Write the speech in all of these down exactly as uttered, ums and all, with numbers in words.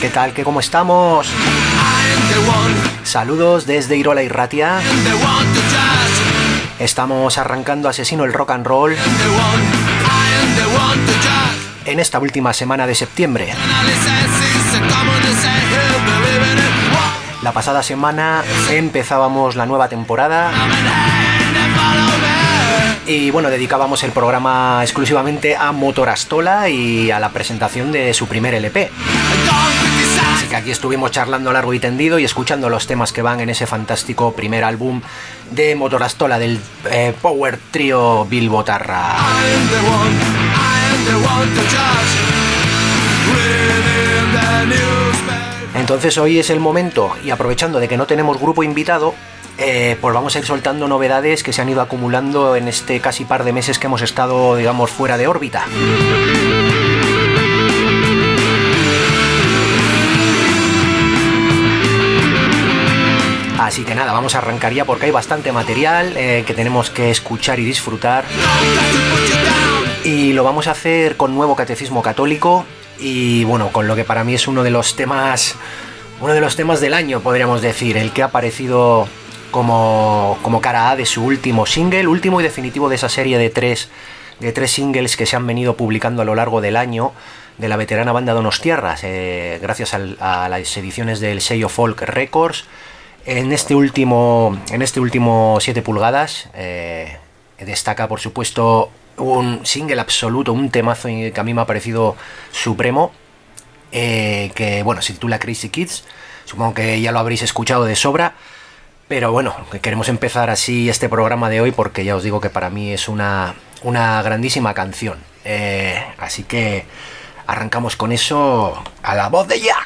¿qué tal? ¿Qué, ¿Cómo estamos? Saludos desde Irola y Ratia. Estamos arrancando Asesino el Rock and Roll en esta última semana de septiembre. La pasada semana empezábamos la nueva temporada y bueno, dedicábamos el programa exclusivamente a Motorastola y a la presentación de su primer L P. Así que aquí estuvimos charlando largo y tendido y escuchando los temas que van en ese fantástico primer álbum de Motorastola, del eh, Power Trio Bilbotarra. Entonces hoy es el momento, y aprovechando de que no tenemos grupo invitado, eh, pues vamos a ir soltando novedades que se han ido acumulando en este casi par de meses que hemos estado, digamos, fuera de órbita. Así que nada, vamos a arrancar ya porque hay bastante material eh, que tenemos que escuchar y disfrutar. Y lo vamos a hacer con Nuevo Catecismo Católico y bueno, con lo que para mí es uno de los temas, uno de los temas del año, podríamos decir, el que ha aparecido como, como cara A de su último single, último y definitivo de esa serie de tres, de tres singles que se han venido publicando a lo largo del año de la veterana banda Donostiarras, eh, gracias al, a las ediciones del sello Folk Records. En este último, en este último siete pulgadas eh, destaca, por supuesto, un single absoluto, un temazo que a mí me ha parecido supremo, eh, que bueno, se titula Crazy Kids. Supongo que ya lo habréis escuchado de sobra, pero bueno, queremos empezar así este programa de hoy porque ya os digo que para mí es una, una grandísima canción. Eh, así que arrancamos con eso a la voz de ya.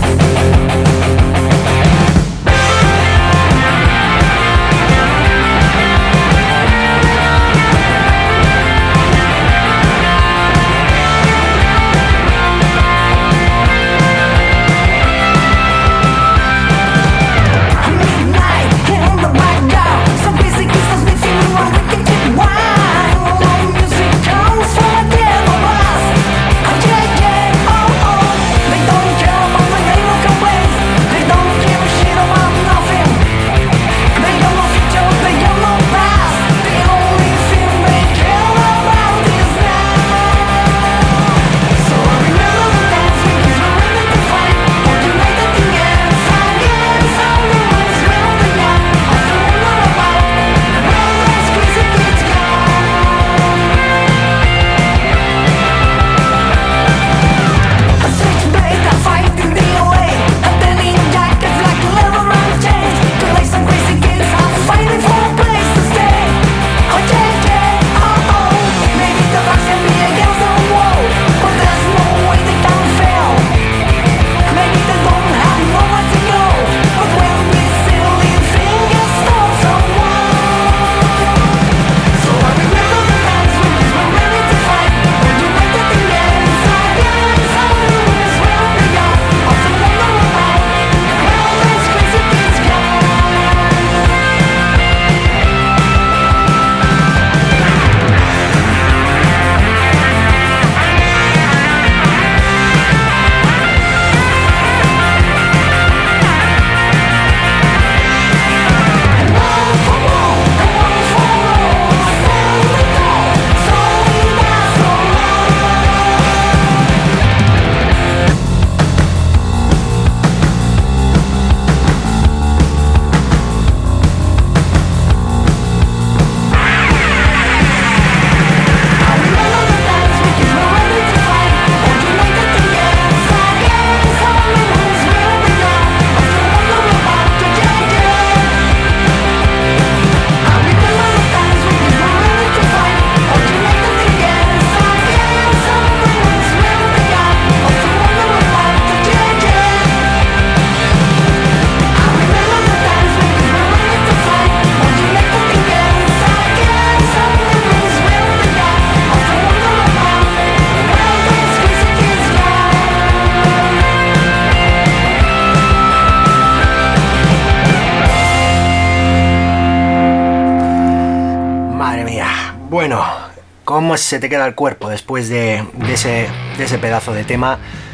Bueno, ¿cómo se te queda el cuerpo después de, de, ese, de ese pedazo de tema?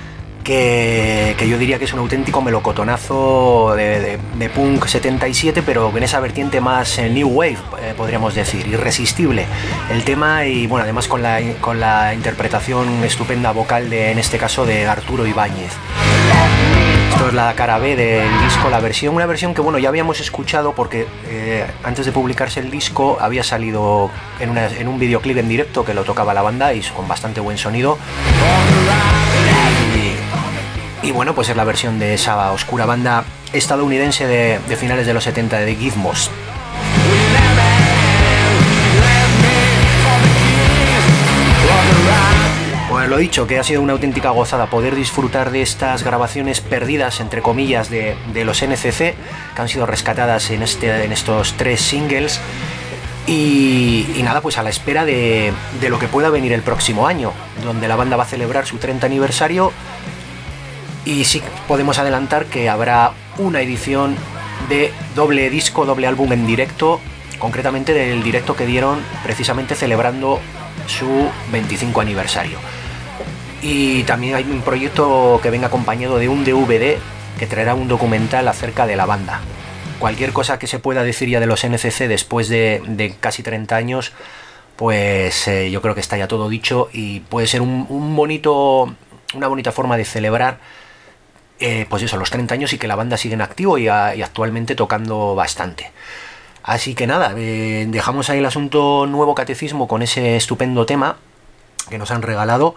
que, que yo diría que es un auténtico melocotonazo de, de, de punk setenta y siete, pero en esa vertiente más eh, new wave, eh, podríamos decir, irresistible el tema, y bueno, además con la, con la interpretación estupenda vocal de, en este caso, de Arturo Ibáñez. Esto es la cara B del disco, la versión, una versión que bueno, ya habíamos escuchado porque eh, antes de publicarse el disco había salido en, una, en un videoclip en directo que lo tocaba la banda y con bastante buen sonido. Y, y bueno, pues es la versión de esa oscura banda estadounidense de, de finales de los setenta, de Gizmos. Pues lo dicho, que ha sido una auténtica gozada poder disfrutar de estas grabaciones perdidas, entre comillas, de, de los N C C, que han sido rescatadas en, este, en estos tres singles. Y, y nada, pues a la espera de, de lo que pueda venir el próximo año, donde la banda va a celebrar su treinta aniversario. Y sí podemos adelantar que habrá una edición de doble disco, doble álbum en directo, concretamente del directo que dieron precisamente celebrando su veinticinco aniversario. Y también hay un proyecto que venga acompañado de un D V D que traerá un documental acerca de la banda. Cualquier cosa que se pueda decir ya de los N C C después de, de casi treinta años, pues eh, yo creo que está ya todo dicho, y puede ser un, un bonito, una bonita forma de celebrar eh, pues eso, los treinta años, y que la banda sigue en activo y, a, y actualmente tocando bastante. Así que nada, eh, dejamos ahí el asunto Nuevo Catecismo con ese estupendo tema que nos han regalado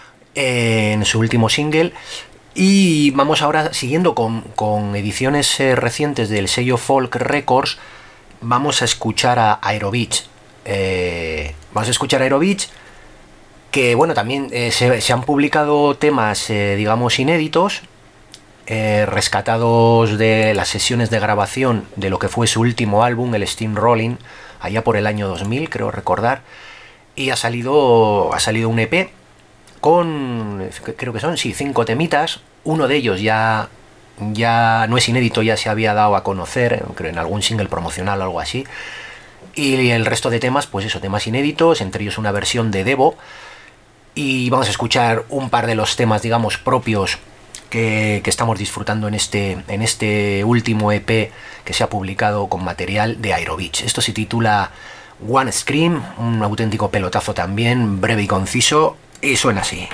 en su último single, y vamos ahora, siguiendo con, con ediciones eh, recientes del sello Folk Records, vamos a escuchar a Aerobeach. Eh, vamos a escuchar a Aerobeach, que bueno, también eh, se, se han publicado temas, eh, digamos, inéditos, eh, rescatados de las sesiones de grabación de lo que fue su último álbum, el Steam Rolling, allá por el año dos mil, creo recordar, y ha salido, ha salido un E P con, creo que son, sí, cinco temitas. Uno de ellos ya, ya no es inédito, ya se había dado a conocer, creo, en algún single promocional o algo así. Y el resto de temas, pues eso, temas inéditos, entre ellos una versión de Devo. Y vamos a escuchar un par de los temas, digamos, propios que, que estamos disfrutando en este, en este último E P que se ha publicado con material de Aerobeach. Esto se titula One Scream, un auténtico pelotazo también, breve y conciso. Y suena así.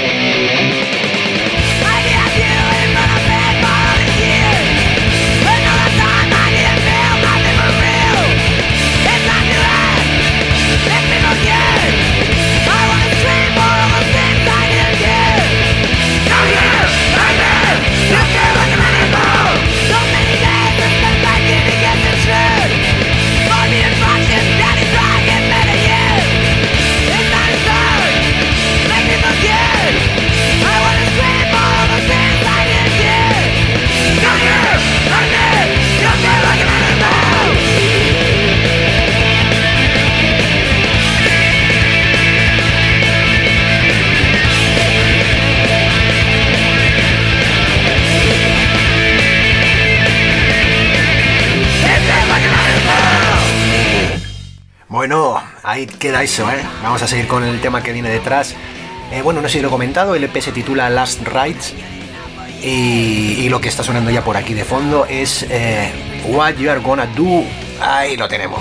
Bueno, ahí queda eso, ¿eh? Vamos a seguir con el tema que viene detrás. Eh, bueno, no sé si lo he comentado, el E P se titula Last Rides, y, y lo que está sonando ya por aquí de fondo es eh, What You Are Gonna Do. Ahí lo tenemos.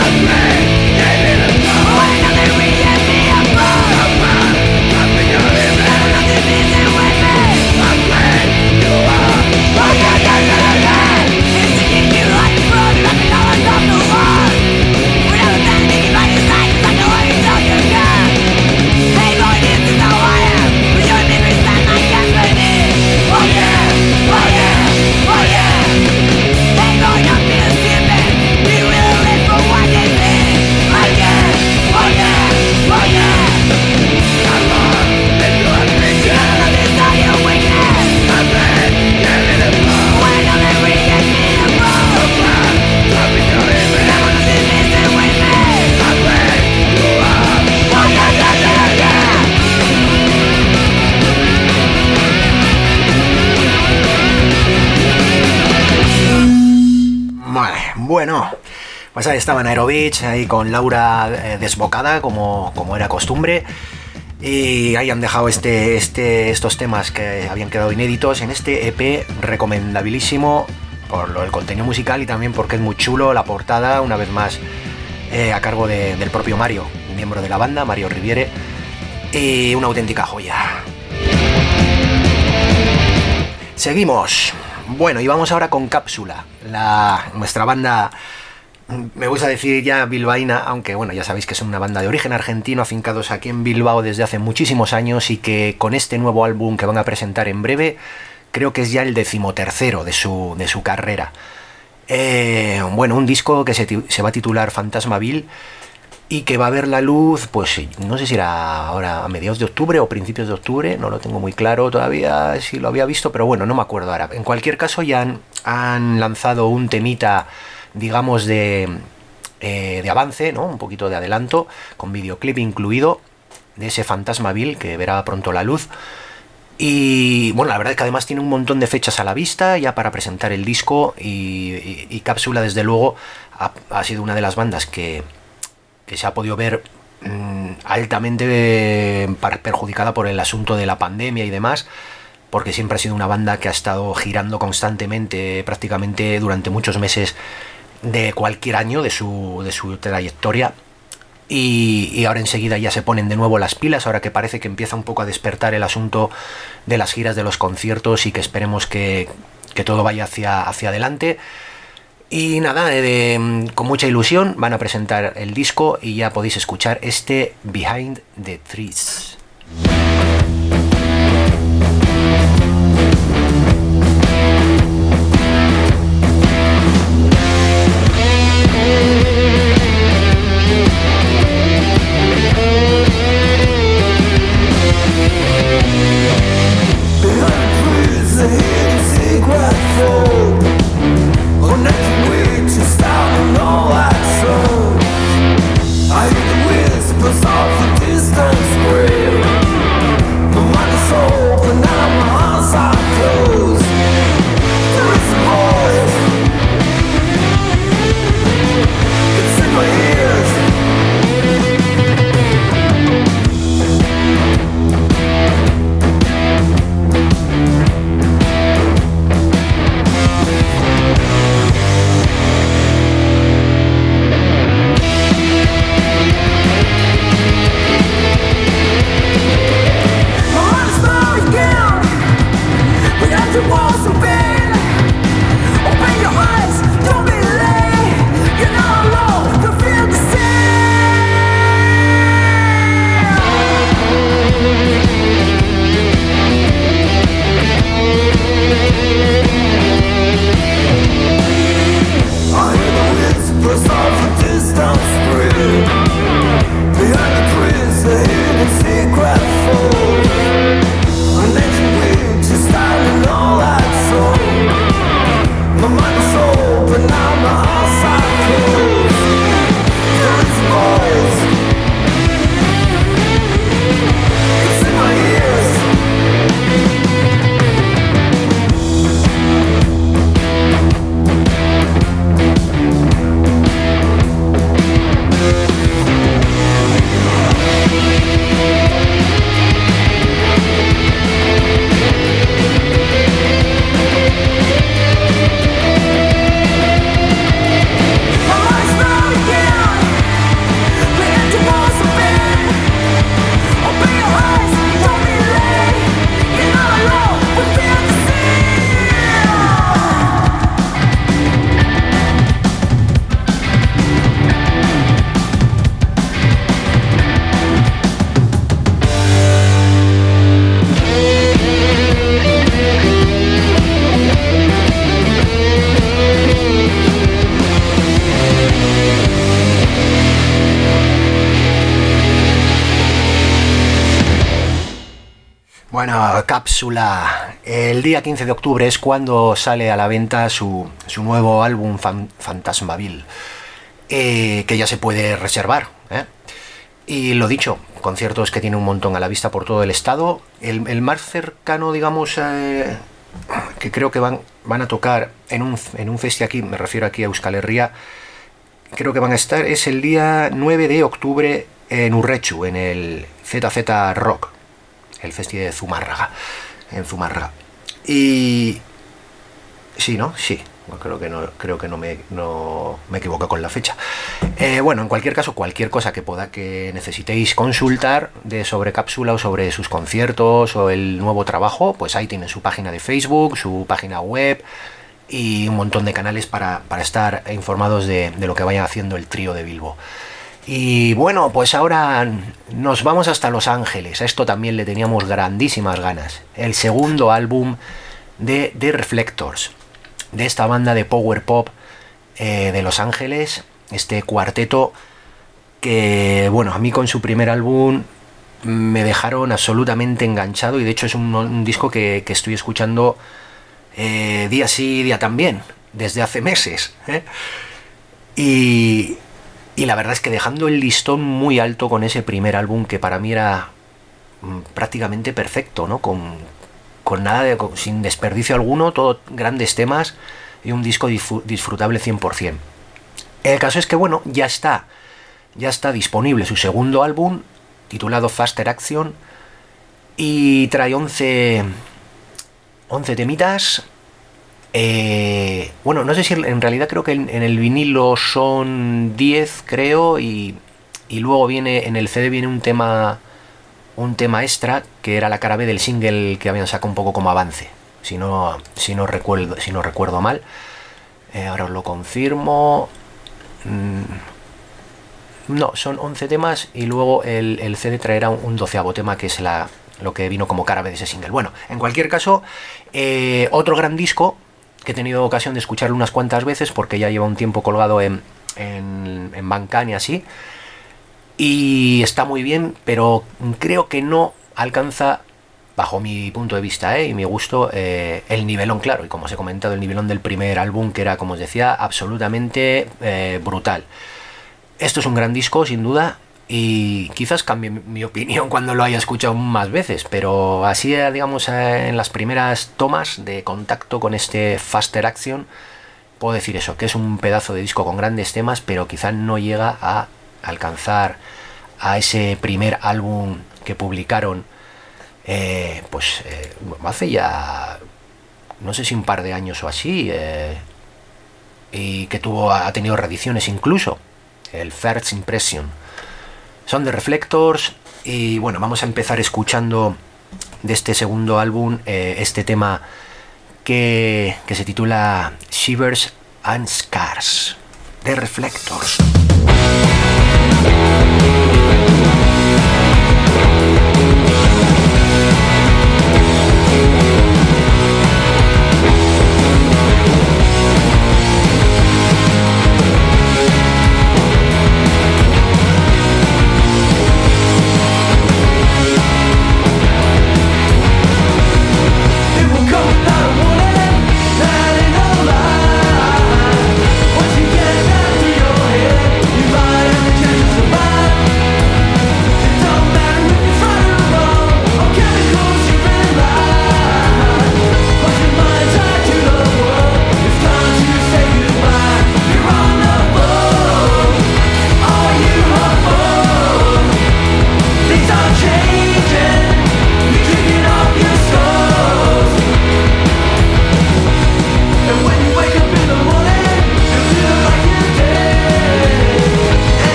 When Bueno, pues ahí estaban Aerobitch, ahí con Laura eh, desbocada, como, como era costumbre. Y ahí han dejado este, este, estos temas que habían quedado inéditos en este E P recomendabilísimo por lo, el contenido musical y también porque es muy chulo la portada, una vez más eh, a cargo de, del propio Mario, miembro de la banda, Mario Riviere, y una auténtica joya. Seguimos. Bueno, y vamos ahora con Cápsula, la, nuestra banda, me gusta decir ya bilbaína, aunque bueno, ya sabéis que es una banda de origen argentino, afincados aquí en Bilbao desde hace muchísimos años y que con este nuevo álbum que van a presentar en breve, creo que es ya el decimotercero de su, de su carrera. Eh, bueno, un disco que se, se va a titular Fantasmaville y que va a ver la luz, pues no sé si era ahora a mediados de octubre o principios de octubre, no lo tengo muy claro todavía si lo había visto, pero bueno, no me acuerdo ahora. En cualquier caso ya han, han lanzado un temita, digamos, de, eh, de avance, ¿no? Un poquito de adelanto, con videoclip incluido, de ese Fantasmaville que verá pronto la luz. Y bueno, la verdad es que además tiene un montón de fechas a la vista ya para presentar el disco y, y, y Cápsula, desde luego, ha, ha sido una de las bandas que, que se ha podido ver mmm, altamente eh, perjudicada por el asunto de la pandemia y demás, porque siempre ha sido una banda que ha estado girando constantemente, prácticamente durante muchos meses de cualquier año de su, de su trayectoria. Y, y ahora enseguida ya se ponen de nuevo las pilas, ahora que parece que empieza un poco a despertar el asunto de las giras, de los conciertos, y que esperemos que, que todo vaya hacia, hacia adelante. Y nada, de, de, con mucha ilusión van a presentar el disco y ya podéis escuchar este Behind the Trees. Bueno, Cápsula. El día quince de octubre es cuando sale a la venta su, su nuevo álbum Fan, Fantasmaville, eh, que ya se puede reservar, ¿eh? Y lo dicho, conciertos que tiene un montón a la vista por todo el estado. El, el más cercano, digamos, eh, que creo que van van a tocar en un, en un festi aquí, me refiero aquí a Euskal Herria, creo que van a estar, es el día nueve de octubre en Urrechu, en el Z Z Rock, el festi de Zumárraga, en Zumárraga. Y... sí, ¿no? Sí. Creo que no, creo que no me, no me equivoco con la fecha. Eh, bueno, en cualquier caso, cualquier cosa que pueda que necesitéis consultar de sobre Cápsula o sobre sus conciertos o el nuevo trabajo, pues ahí tienen su página de Facebook, su página web y un montón de canales para, para estar informados de, de lo que vaya haciendo el trío de Bilbo. Y bueno, pues ahora nos vamos hasta Los Ángeles. A esto también le teníamos grandísimas ganas. El segundo álbum de The Reflectors, de esta banda de power pop eh, de Los Ángeles, este cuarteto que, bueno, a mí con su primer álbum me dejaron absolutamente enganchado, y de hecho es un, un disco que, que estoy escuchando eh, día sí, día también, desde hace meses, ¿eh? y, y la verdad es que dejando el listón muy alto con ese primer álbum, que para mí era mm, prácticamente perfecto, ¿no? Con, con nada de, con, sin desperdicio alguno, todos grandes temas y un disco disfrutable cien por ciento. El caso es que, bueno, ya está, ya está disponible su segundo álbum, titulado Faster Action, y trae once, once temitas. Eh, bueno, no sé si en realidad creo que en, en el vinilo son diez, creo, y, y luego viene, en el C D viene un tema... un tema extra que era la cara B del single que habían sacado un poco como avance, si no, si no recuerdo, si no recuerdo mal. Eh, ahora os lo confirmo. Mm, no, son once temas y luego el, el C D traerá un, un doceavo tema, que es la, lo que vino como cara B de ese single. Bueno, en cualquier caso, eh, otro gran disco que he tenido ocasión de escucharlo unas cuantas veces porque ya lleva un tiempo colgado en, en, en Bandcamp y así. Y está muy bien, pero creo que no alcanza, bajo mi punto de vista ¿eh? y mi gusto, eh, el nivelón, claro. Y como os he comentado, el nivelón del primer álbum, que era, como os decía, absolutamente eh, brutal. Esto es un gran disco, sin duda, y quizás cambie mi opinión cuando lo haya escuchado más veces. Pero así, digamos, eh, en las primeras tomas de contacto con este Faster Action, puedo decir eso, que es un pedazo de disco con grandes temas, pero quizás no llega a alcanzar a ese primer álbum que publicaron eh, pues eh, hace ya no sé si un par de años o así, eh, y que tuvo ha tenido reediciones incluso, el First Impression. Son The Reflectors, y bueno, vamos a empezar escuchando de este segundo álbum eh, este tema que, que se titula Shivers and Scars, The Reflectors. Once you get that through your head, you might have a chance to survive.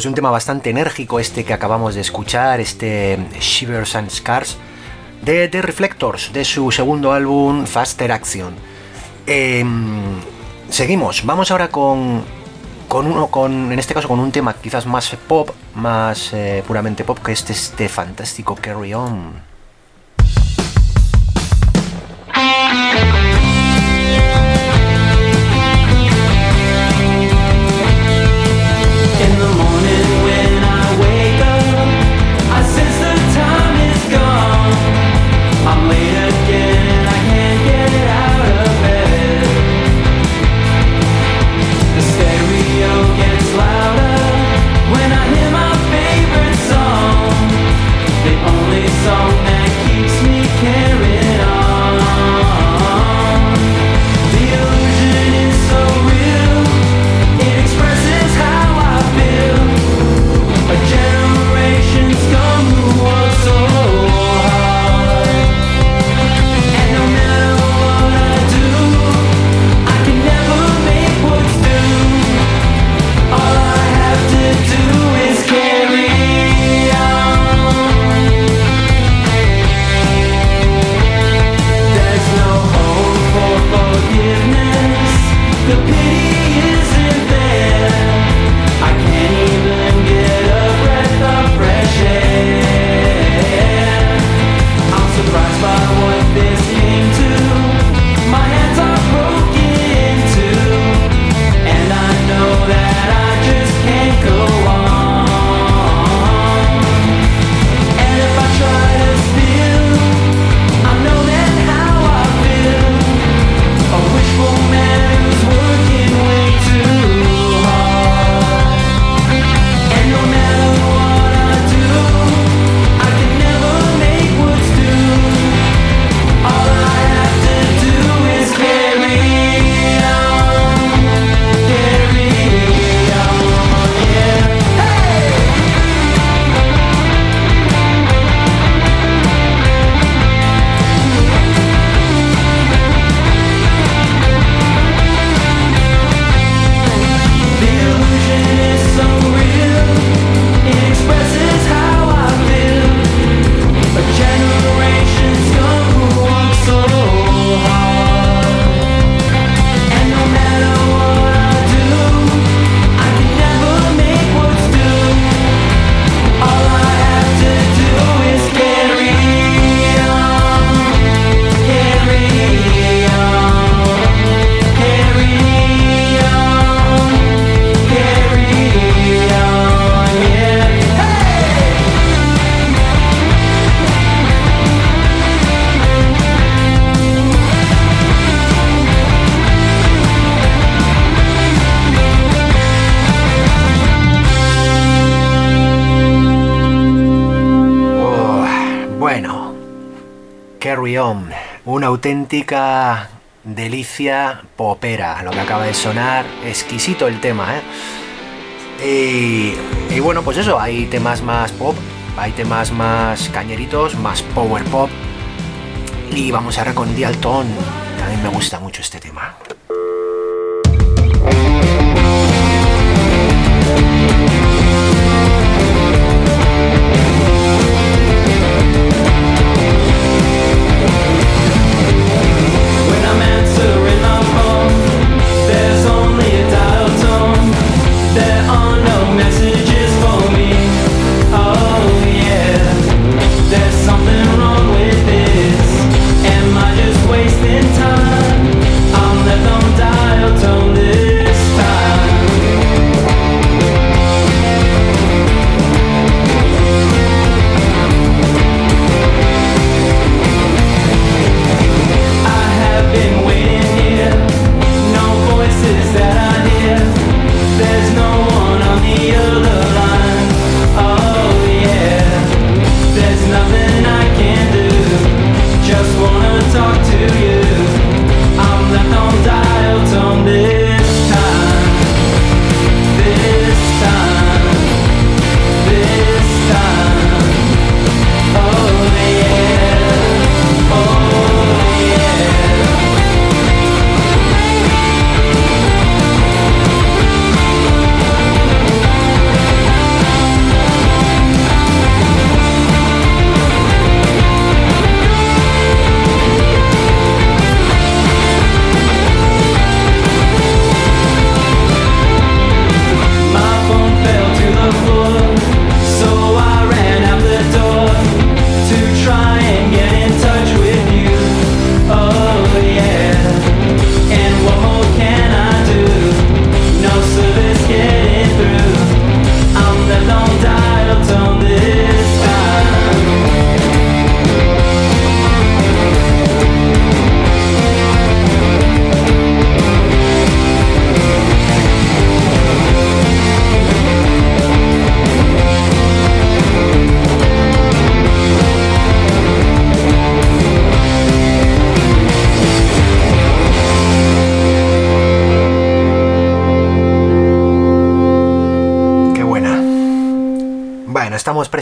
pues un tema bastante enérgico este que acabamos de escuchar, este Shivers and Scars de The Reflectors, de su segundo álbum Faster Action. Eh, seguimos, vamos ahora con, con uno, con, en este caso con un tema quizás más pop, más eh, puramente pop, que es este fantástico Carry On. Carry On, una auténtica delicia popera, lo que acaba de sonar, exquisito el tema, ¿eh? Y, y bueno, pues eso, hay temas más pop, hay temas más cañeritos, más power pop, y vamos ahora con Dial Tone, también me gusta mucho este tema. Wasting time, I'm left on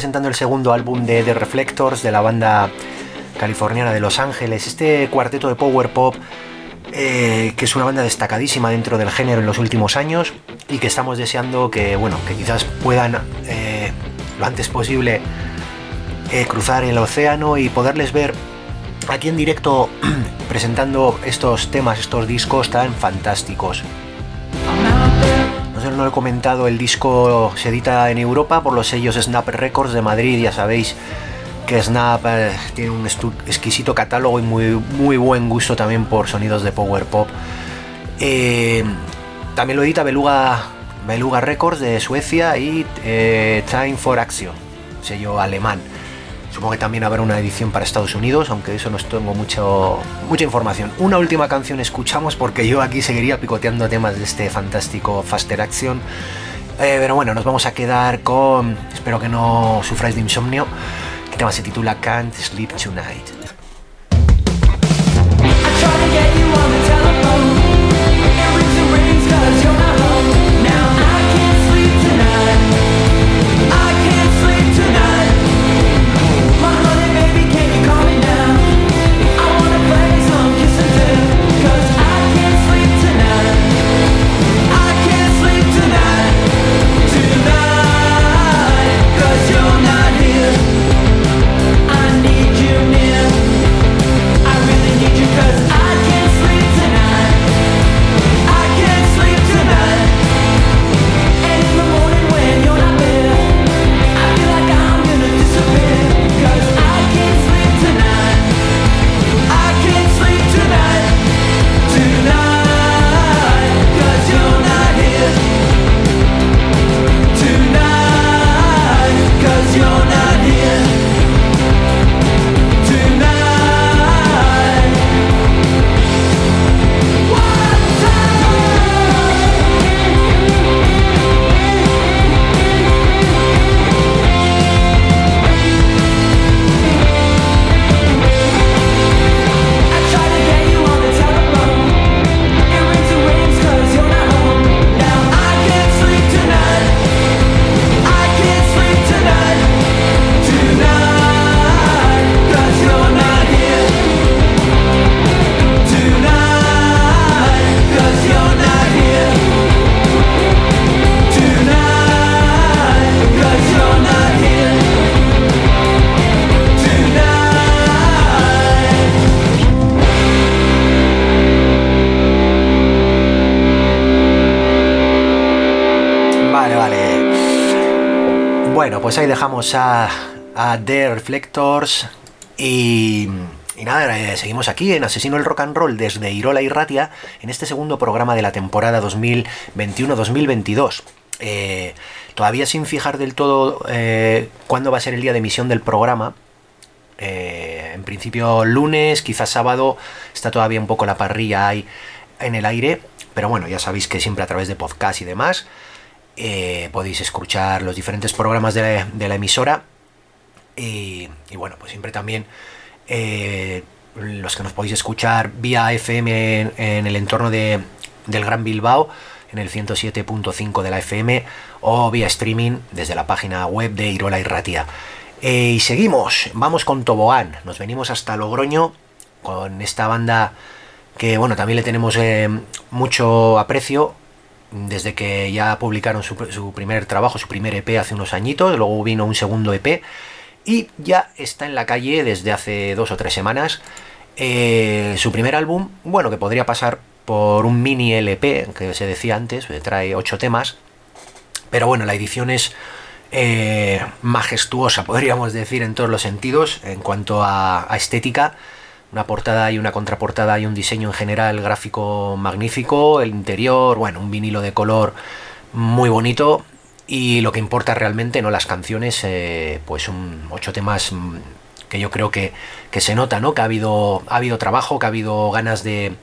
presentando el segundo álbum de The Reflectors, de la banda californiana de Los Ángeles. Este cuarteto de power pop, eh, que es una banda destacadísima dentro del género en los últimos años y que estamos deseando que, bueno, que quizás puedan eh, lo antes posible eh, cruzar el océano y poderles ver aquí en directo presentando estos temas, estos discos tan fantásticos. No sé, no lo he comentado, el disco se edita en Europa por los sellos Snap Records de Madrid. Ya sabéis que Snap eh, tiene un exquisito catálogo y muy, muy buen gusto también por sonidos de power pop. Eh, también lo edita Beluga, Beluga Records de Suecia y eh, Time for Action, sello alemán. Supongo que también habrá una edición para Estados Unidos, aunque de eso no tengo mucho, mucha información. Una última canción escuchamos, porque yo aquí seguiría picoteando temas de este fantástico Faster Action. Eh, pero bueno, nos vamos a quedar con... Espero que no sufráis de insomnio. El tema se titula Can't Sleep Tonight. Pues ahí dejamos a, a The Reflectors y, y nada, eh, seguimos aquí en Asesino el Rock and Roll desde Irola y Ratia en este segundo programa de la temporada dos mil veintiuno dos mil veintidós. Eh, todavía sin fijar del todo eh, cuándo va a ser el día de emisión del programa. Eh, en principio lunes, quizás sábado, está todavía un poco la parrilla ahí en el aire, pero bueno, ya sabéis que siempre a través de podcast y demás. Eh, podéis escuchar los diferentes programas de la, de la emisora y, y bueno, pues siempre también eh, los que nos podéis escuchar vía F M en, en el entorno de, del Gran Bilbao en el ciento siete punto cinco de la F M o vía streaming desde la página web de Irola y Ratia. Eh, y seguimos, vamos con Tobogán, nos venimos hasta Logroño con esta banda que bueno, también le tenemos eh, mucho aprecio desde que ya publicaron su, su primer trabajo, su primer E P hace unos añitos. Luego vino un segundo E P y ya está en la calle desde hace dos o tres semanas eh, su primer álbum, bueno, que podría pasar por un mini L P, que se decía antes, trae ocho temas, pero bueno, la edición es eh, majestuosa, podríamos decir, en todos los sentidos, en cuanto a, a estética. Una portada y una contraportada y un diseño en general gráfico magnífico, el interior, bueno, un vinilo de color muy bonito y lo que importa realmente, no las canciones, eh, pues un ocho temas que yo creo que, que se nota, ¿no? Que ha habido, ha habido trabajo, que ha habido ganas de,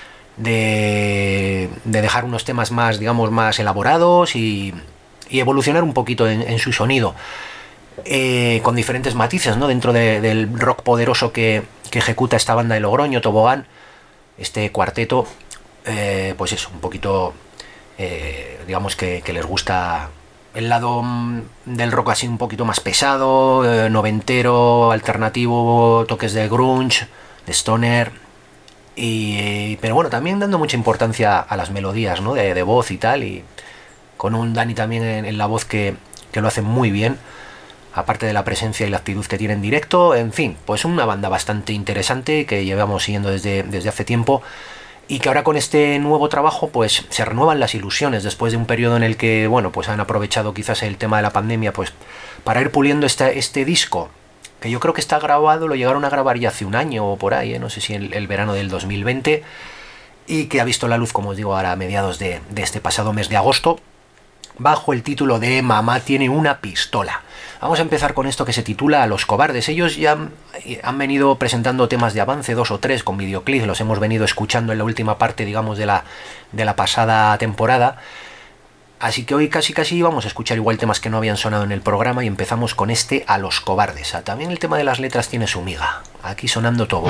de, de dejar unos temas más, digamos, más elaborados y, y evolucionar un poquito en, en su sonido. Eh, con diferentes matices, ¿no? Dentro de, del rock poderoso que, que ejecuta esta banda de Logroño, Tobogán, este cuarteto, eh, pues eso, un poquito, eh, digamos que, que les gusta el lado mm, del rock así un poquito más pesado, eh, noventero, alternativo, toques de grunge, de stoner, y, pero bueno, también dando mucha importancia a las melodías, ¿no? de, de voz y tal, y con un Dani también en, en la voz que, que lo hace muy bien, aparte de la presencia y la actitud que tiene en directo. En fin, pues una banda bastante interesante que llevamos siguiendo desde, desde hace tiempo, y que ahora con este nuevo trabajo pues se renuevan las ilusiones después de un periodo en el que, bueno, pues han aprovechado quizás el tema de la pandemia pues para ir puliendo este, este disco, que yo creo que está grabado, lo llegaron a grabar ya hace un año o por ahí, ¿eh? No sé si el, el verano del dos mil veinte, y que ha visto la luz, como os digo, ahora a mediados de, de este pasado mes de agosto, bajo el título de Mamá tiene una pistola. Vamos a empezar con esto que se titula A los cobardes. Ellos ya han, han venido presentando temas de avance, dos o tres, con videoclips, los hemos venido escuchando en la última parte, digamos, de la, de la pasada temporada. Así que hoy casi casi vamos a escuchar igual temas que no habían sonado en el programa, y empezamos con este A los cobardes. Ah, también el tema de las letras tiene su miga. Aquí sonando todo.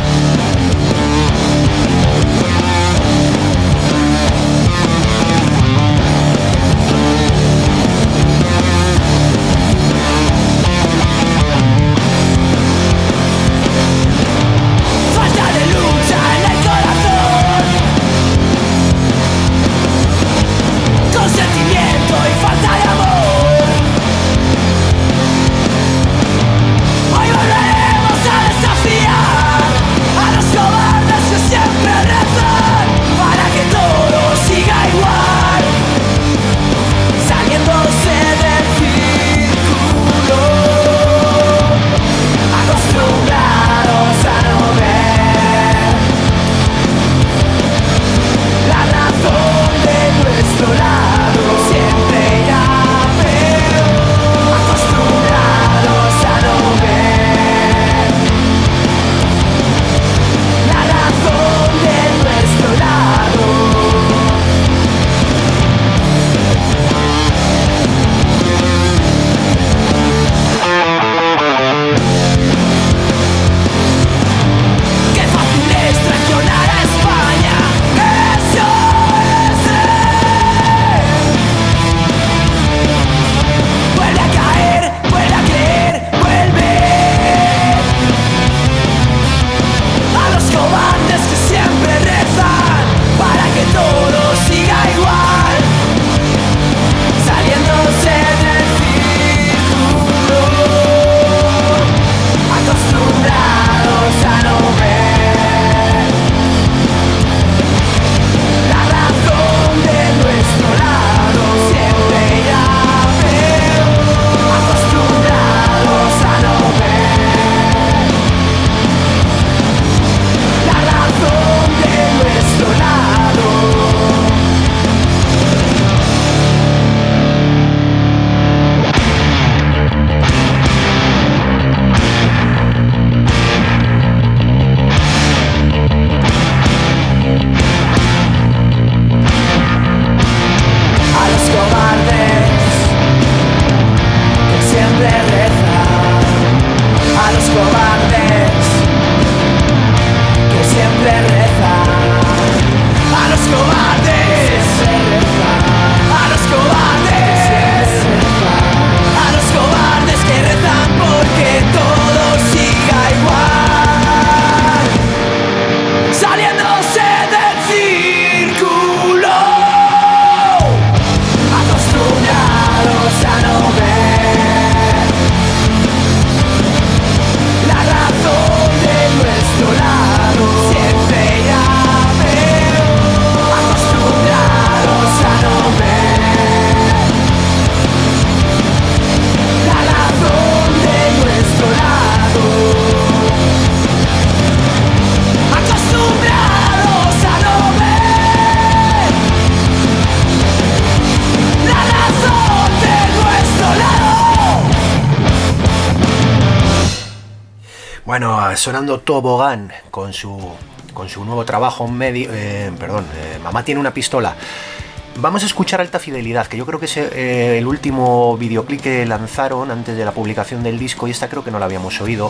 Bueno, sonando Tobogán con su, con su nuevo trabajo medio, eh, perdón, eh, Mamá tiene una pistola. Vamos a escuchar Alta Fidelidad, que yo creo que es eh, el último videoclip que lanzaron antes de la publicación del disco, y esta creo que no la habíamos oído,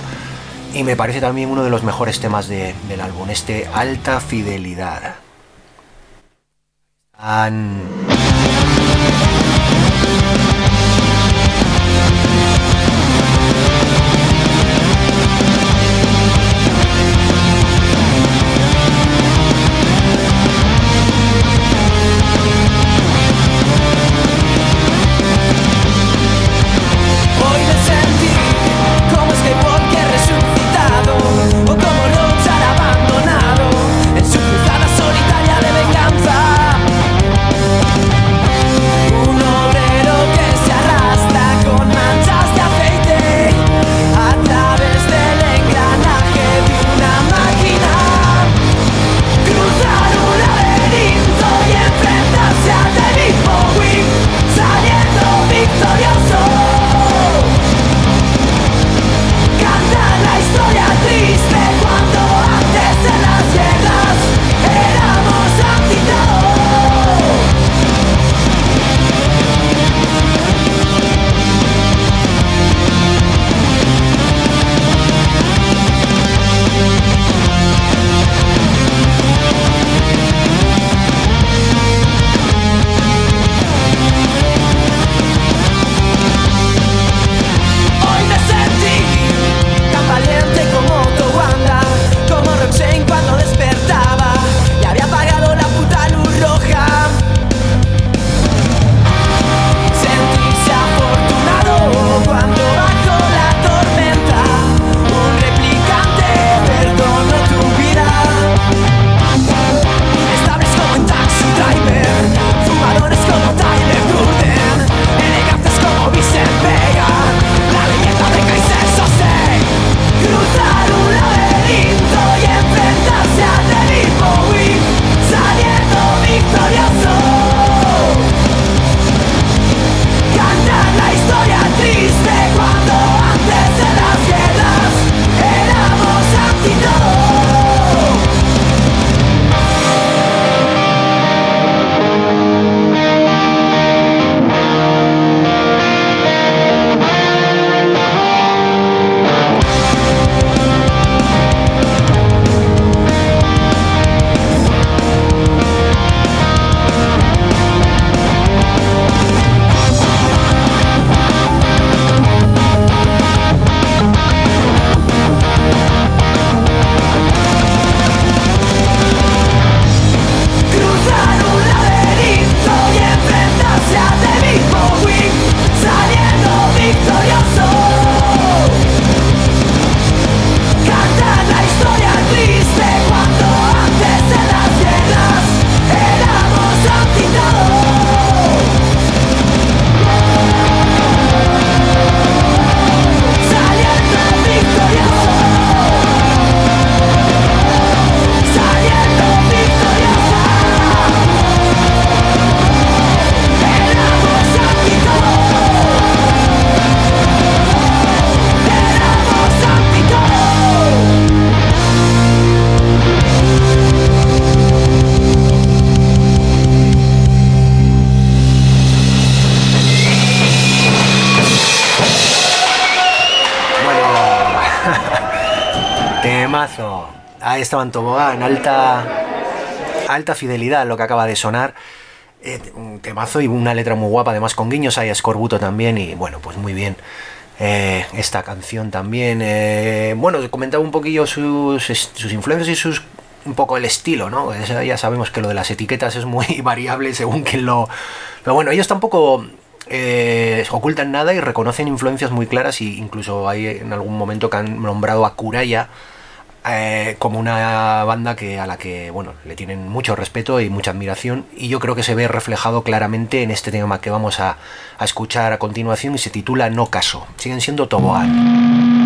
y me parece también uno de los mejores temas de, del álbum, este Alta Fidelidad. An... Temazo. Ahí estaban Tobogán, alta, alta fidelidad lo que acaba de sonar. Eh, un temazo y una letra muy guapa, además con guiños hay a Escorbuto también y bueno, pues muy bien. Eh, esta canción también, eh, bueno, comentaba un poquillo sus, sus influencias y sus un poco el estilo, ¿no? Ya sabemos que lo de las etiquetas es muy variable según quien lo... Pero bueno, ellos tampoco eh, ocultan nada y reconocen influencias muy claras y incluso hay en algún momento que han nombrado a Kuraya eh, como una banda que a la que, bueno, le tienen mucho respeto y mucha admiración y yo creo que se ve reflejado claramente en este tema que vamos a, a escuchar a continuación y se titula No Caso. Siguen siendo Tobogán.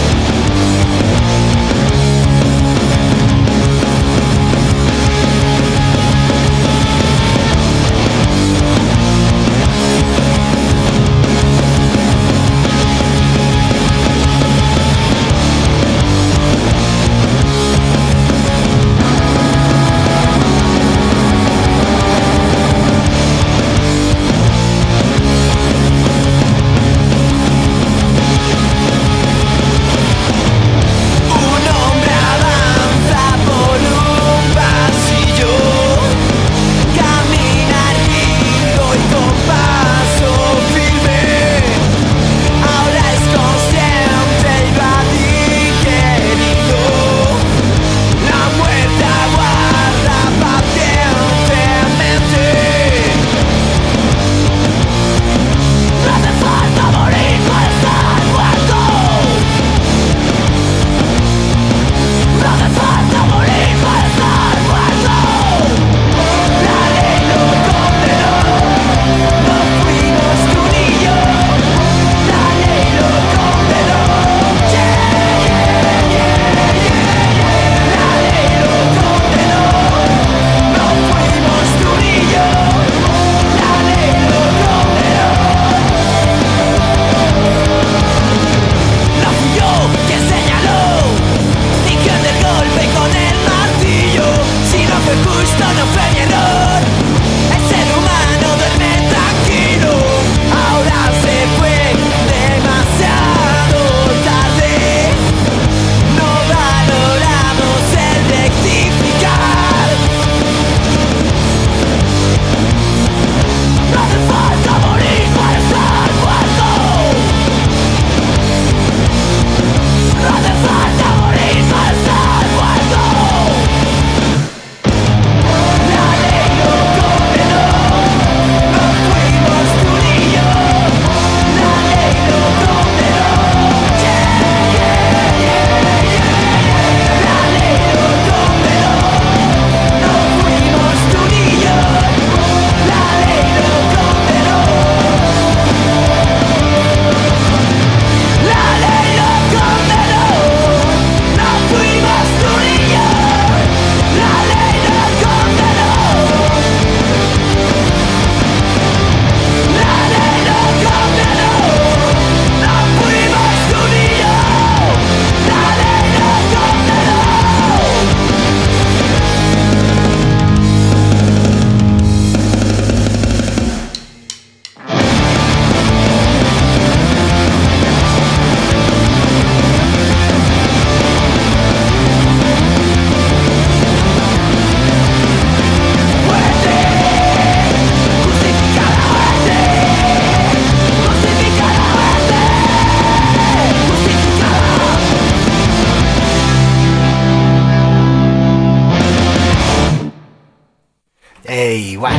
Y bueno,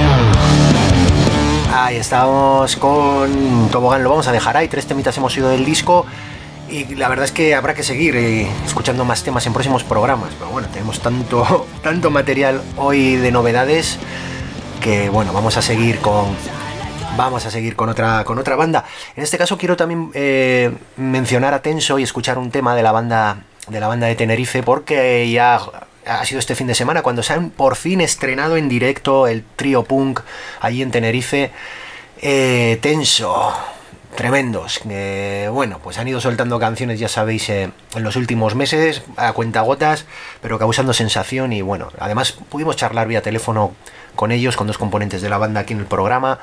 ahí estamos con Tobogán, lo vamos a dejar ahí, tres temitas hemos ido del disco y la verdad es que habrá que seguir eh, escuchando más temas en próximos programas, pero bueno, tenemos tanto, tanto material hoy de novedades que bueno, vamos a seguir con vamos a seguir con otra, con otra banda. En este caso quiero también eh, mencionar a Tenso y escuchar un tema de la banda de la banda de Tenerife, porque ya ha sido este fin de semana cuando se han por fin estrenado en directo el trío punk allí en Tenerife. eh, Tenso, tremendos, eh, bueno, pues han ido soltando canciones, ya sabéis, eh, en los últimos meses a cuentagotas, pero causando sensación. Y bueno, además pudimos charlar vía teléfono con ellos, con dos componentes de la banda aquí en el programa.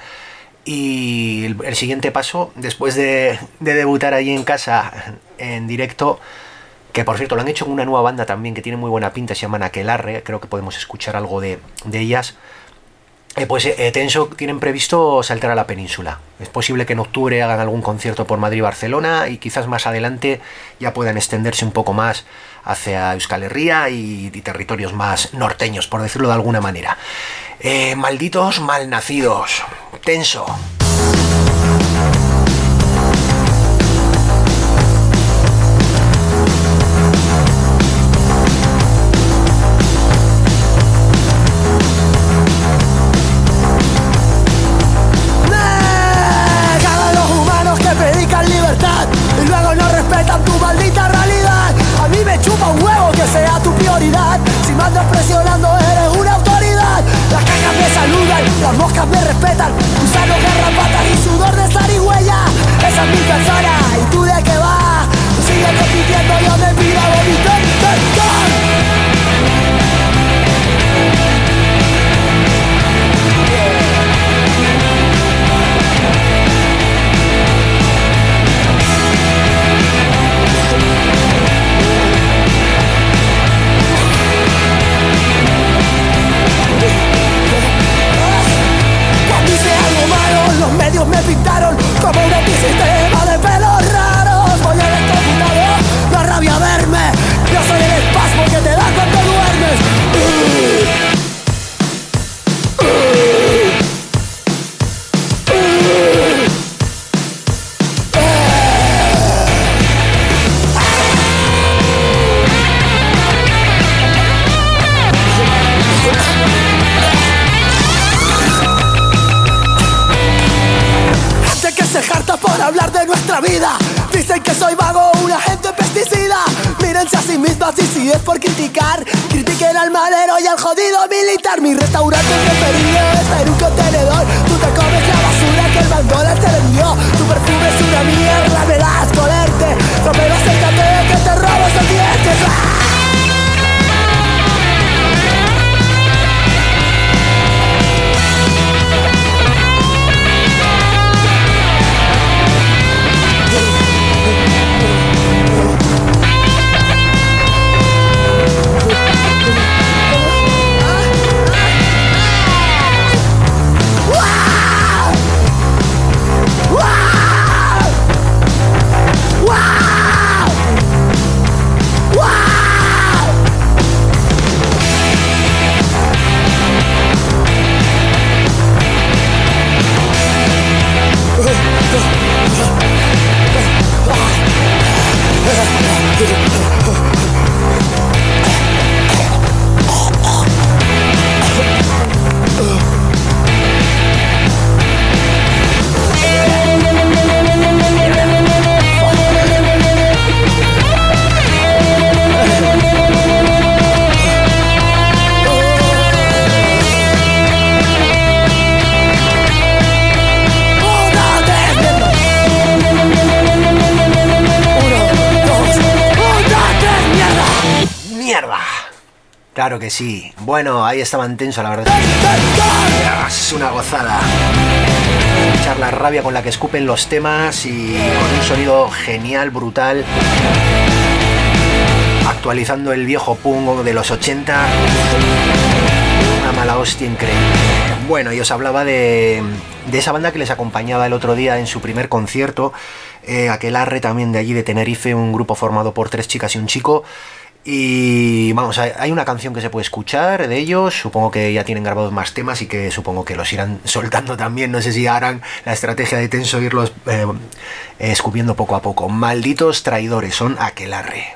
Y el, el siguiente paso, después de, de debutar allí en casa en directo, que por cierto lo han hecho en una nueva banda también que tiene muy buena pinta, se llaman Aquelarre, creo que podemos escuchar algo de, de ellas. Eh, pues eh, Tenso tienen previsto saltar a la península. Es posible que en octubre hagan algún concierto por Madrid y Barcelona y quizás más adelante ya puedan extenderse un poco más hacia Euskal Herria y, y territorios más norteños, por decirlo de alguna manera. Eh, malditos malnacidos. Tenso. Y luego no respetan tu maldita realidad. A mí me chupa un huevo que sea tu prioridad. Si me andas presionando eres una autoridad. Las cajas me saludan, las moscas me respetan. Gusano, garrapatas y sudor de zarigüeya. Esa es mi persona, ¿y tú de qué vas? Tú sigues repitiendo, yo me pido vomitar, los medios me pintaron como un antisistema de pelos raros. Voy al computador, da rabia verme. Yo soy el espasmo que te da cuando duermes. uh. Por hablar de nuestra vida, dicen que soy vago, un agente pesticida. Mírense a sí mismas y si es por criticar, critiquen al madero y al jodido militar. Mi restaurante preferido está en un contenedor. Tú te comes la basura que el McDonald's te vendió. Tu perfume es una mierda, me das colerte. No me acércate que te robo esos dientes. ¡Ah! Claro que sí. Bueno, ahí estaban Tenso, la verdad. Es una gozada. Escuchar la rabia con la que escupen los temas y con un sonido genial, brutal. Actualizando el viejo punk de los ochenta. Una mala hostia increíble. Bueno, y os hablaba de, de esa banda que les acompañaba el otro día en su primer concierto. Eh, Aquelarre también de allí de Tenerife, un grupo formado por tres chicas y un chico. Y vamos, hay una canción que se puede escuchar de ellos, supongo que ya tienen grabados más temas y que supongo que los irán soltando también, no sé si harán la estrategia de Tenso irlos eh, escupiendo poco a poco. Malditos traidores, son Aquelarre.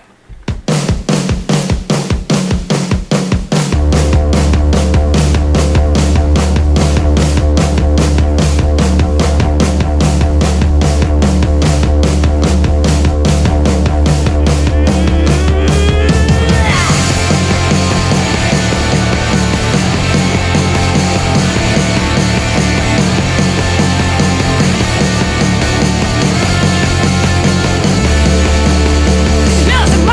Nothing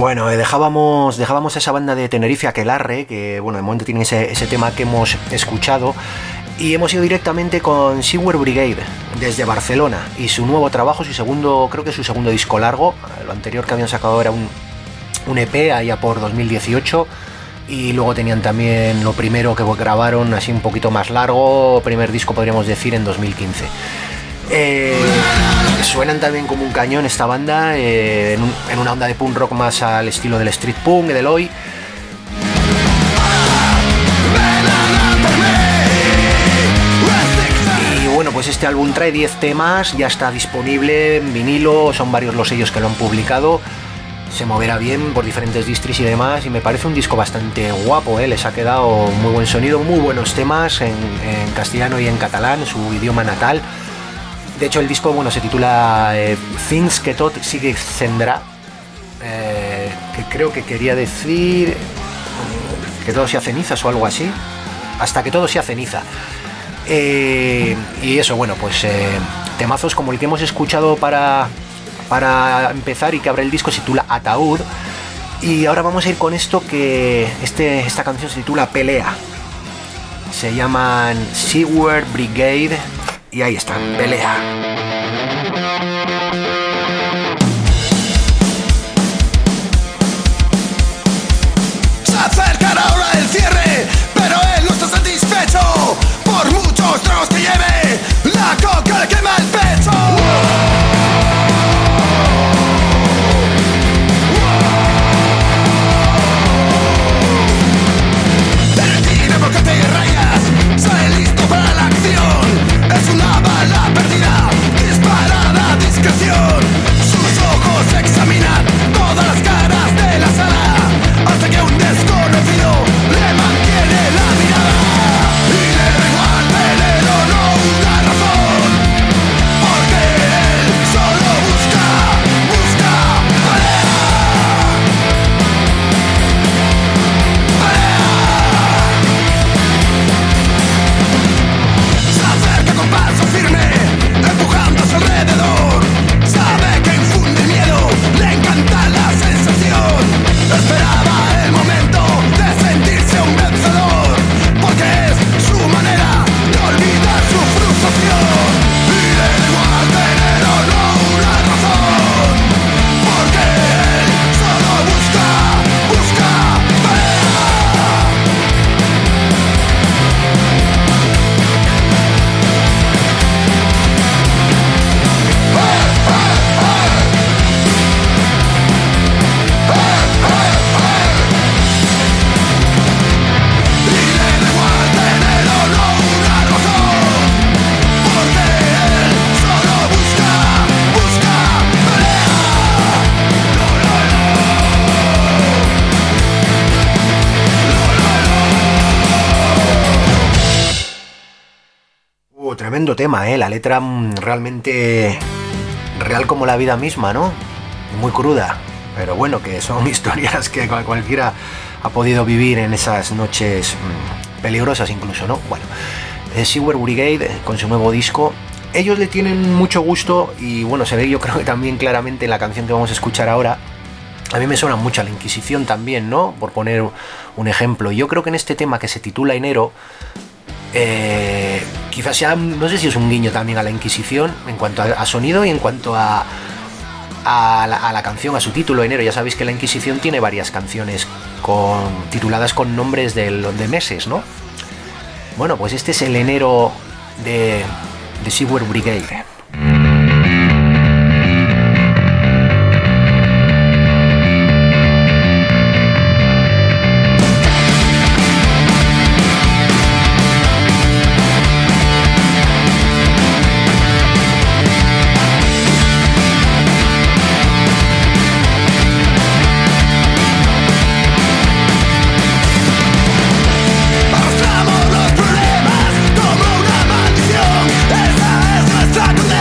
Bueno, eh, dejábamos, dejábamos a esa banda de Tenerife, Aquelarre, que bueno, de momento tiene ese, ese tema que hemos escuchado, y hemos ido directamente con Seaward Brigade, desde Barcelona, y su nuevo trabajo, su segundo, creo que su segundo disco largo. Lo anterior que habían sacado era un, un E P allá por dos mil dieciocho, y luego tenían también lo primero que grabaron así un poquito más largo, primer disco podríamos decir en dos mil quince. Eh, suenan también como un cañón esta banda, eh, en, un, en una onda de punk rock más al estilo del street punk y del hoy. Y bueno, pues este álbum trae diez temas, ya está disponible en vinilo, son varios los sellos que lo han publicado, se moverá bien por diferentes distris y demás, y me parece un disco bastante guapo, ¿eh? Les ha quedado muy buen sonido, muy buenos temas en, en castellano y en catalán, su idioma natal. De hecho, el disco, bueno, se titula eh, Things que tot sigue sendrà, eh, que creo que quería decir que todo sea cenizas o algo así, hasta que todo sea ceniza. Eh, y eso, bueno, pues eh, temazos como el que hemos escuchado para, para empezar y que abre el disco, se titula Ataúd. Y ahora vamos a ir con esto, que este, esta canción se titula Pelea. Se llaman Seaward Brigade. Y ahí están, Pelea. Se acerca la hora del cierre, pero él no está satisfecho. Por muchos tragos que lleve, la coca le quema el pecho. Detective porque te rayas, sale listo para la acción. Es una bala perdida, disparada a discreción. Sus ojos examinan todas las caras de la sala, hasta que un desconocido le mantiene la mirada. Y le da igual tener o no una razón, porque él solo busca, busca pelea. Pelea. Se acerca con paso firme, empujando a su alrededor. Sabe que infunde miedo, le encanta la sensación. Esperaba el momento de sentirse un vencedor, porque es su manera de olvidar su frustración. Y le da igual tener o no una razón, porque él solo busca, busca pelea. Uh, tremendo tema, ¿eh? La letra mm, realmente real como la vida misma, ¿no? Muy cruda, pero bueno, que son historias que cualquiera ha podido vivir en esas noches mmm, peligrosas incluso, ¿no? Bueno, eh, Seaward Brigade, eh, con su nuevo disco, ellos le tienen mucho gusto y bueno, se ve yo creo que también claramente en la canción que vamos a escuchar ahora. A mí me suena mucho a la Inquisición también, ¿no? Por poner un ejemplo. Yo creo que en este tema que se titula Enero, Eh, quizás sea, no sé si es un guiño también a la Inquisición en cuanto a, a sonido y en cuanto a, a, la, a la canción, a su título, Enero. Ya sabéis que la Inquisición tiene varias canciones con, tituladas con nombres de, de meses, ¿no? Bueno, pues este es el Enero de, de Seaward Brigade. Arrastramos los problemas como una maldición. Esa es nuestra condición.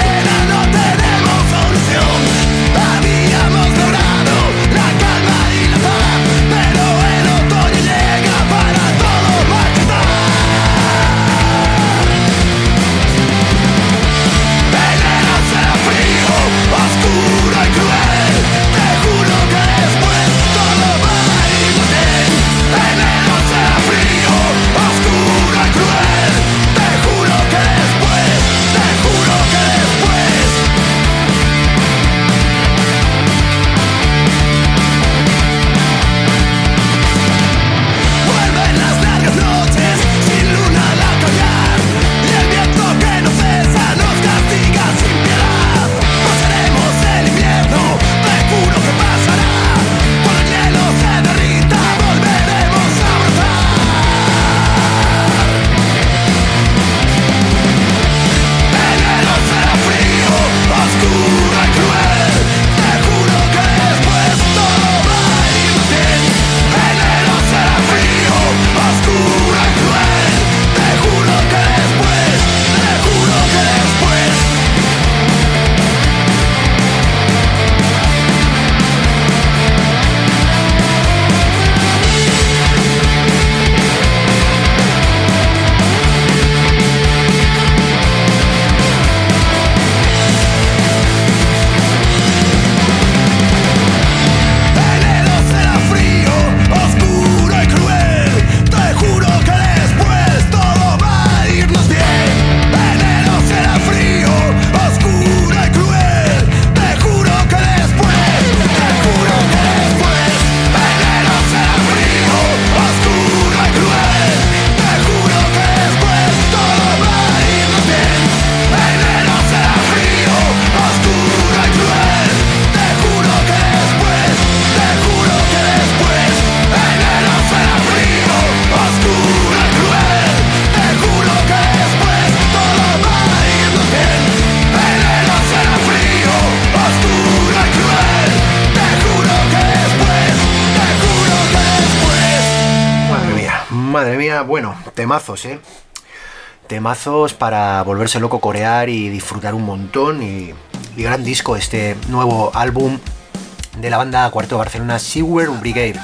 Madre mía, bueno, temazos, ¿eh? Temazos para volverse loco, corear y disfrutar un montón. Y, y gran disco, este nuevo álbum de la banda Cuarto de Barcelona, Sewer Brigade.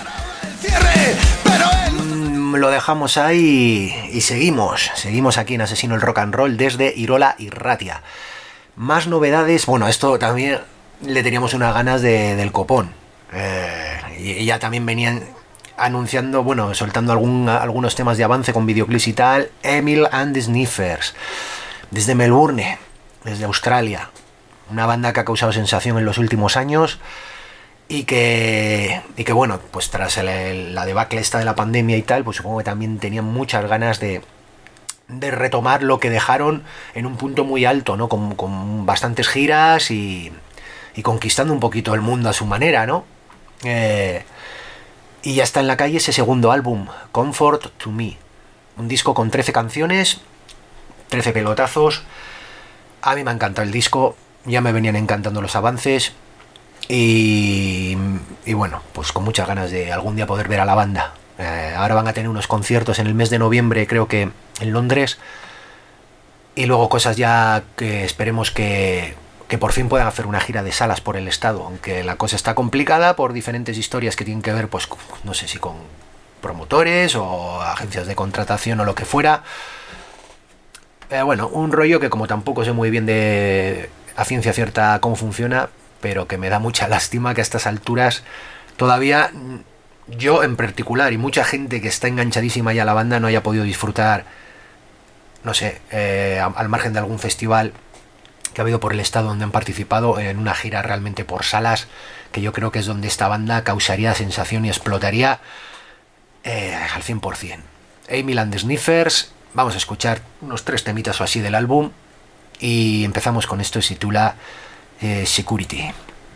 Mm, lo dejamos ahí y seguimos. Seguimos aquí en Asesino el Rock and Roll desde Irola y Ratia. Más novedades. Bueno, esto también le teníamos unas ganas de, del copón. Eh, y, y ya también venían anunciando, bueno, soltando algún, algunos temas de avance con videoclips y tal. Emil and the Sniffers, desde Melbourne, desde Australia, una banda que ha causado sensación en los últimos años y que, y que bueno, pues tras el, el, la debacle esta de la pandemia y tal, pues supongo que también tenían muchas ganas de, de retomar lo que dejaron en un punto muy alto, ¿no? Con, con bastantes giras y, y conquistando un poquito el mundo a su manera, ¿no? Eh... Y ya está en la calle ese segundo álbum, Comfort to Me. Un disco con trece canciones, trece pelotazos. A mí me ha encantado el disco, ya me venían encantando los avances. Y, y bueno, pues con muchas ganas de algún día poder ver a la banda. Eh, ahora van a tener unos conciertos en el mes de noviembre, creo que en Londres. Y luego cosas ya que esperemos que... que por fin puedan hacer una gira de salas por el estado, aunque la cosa está complicada por diferentes historias que tienen que ver, pues no sé si con promotores o agencias de contratación o lo que fuera. Eh, bueno, un rollo que como tampoco sé muy bien de a ciencia cierta cómo funciona, pero que me da mucha lástima que a estas alturas todavía yo en particular y mucha gente que está enganchadísima ya a la banda no haya podido disfrutar, no sé, eh, al margen de algún festival que ha habido por el estado donde han participado en una gira realmente por salas, que yo creo que es donde esta banda causaría sensación y explotaría eh, al cien por ciento. Emil and the Sniffers, vamos a escuchar unos tres temitas o así del álbum y empezamos con esto, se titula eh, Security.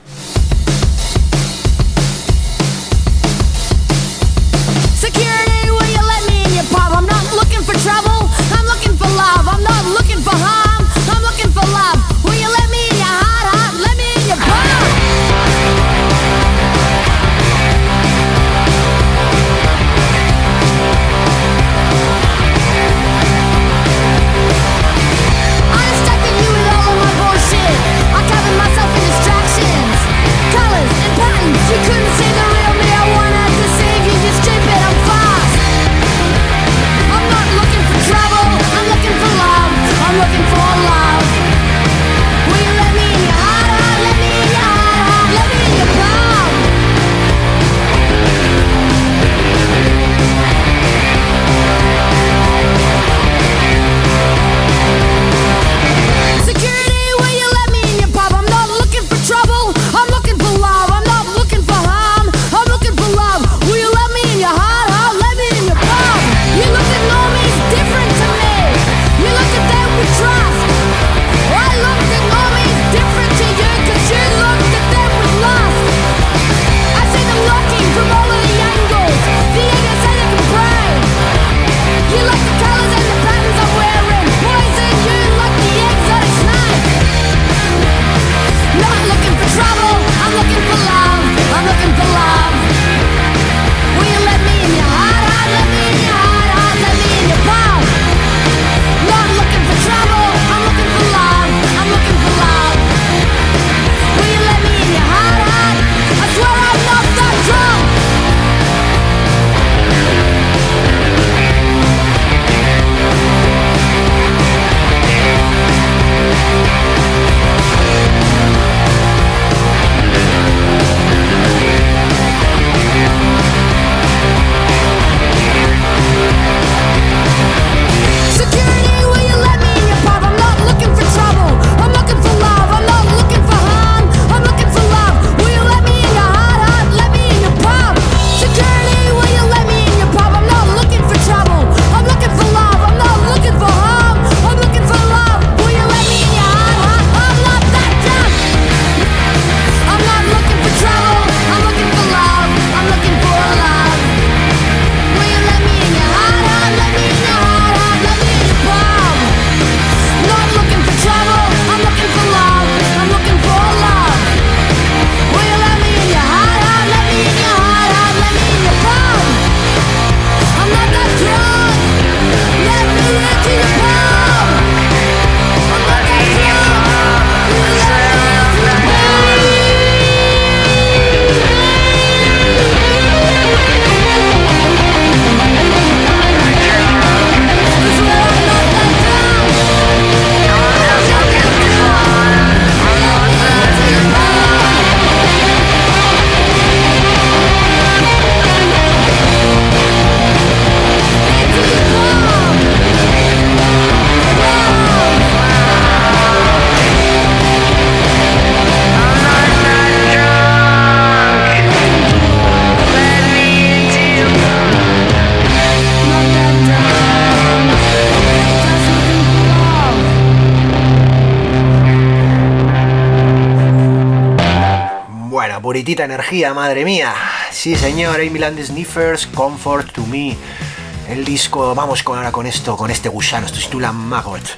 Security, will you let me in your pub? I'm not looking for trouble, I'm looking for love. I'm not looking for harm, I'm looking for love. Will you let me in your heart, heart? Let me in your pub. I distracted you with all of my bullshit. I covered myself in distractions. puritita energía, madre mía. Sí, señor, Emil and the Sniffers, Comfort to Me. El disco, vamos con, ahora con esto, con este gusano, esto se titula Maggot.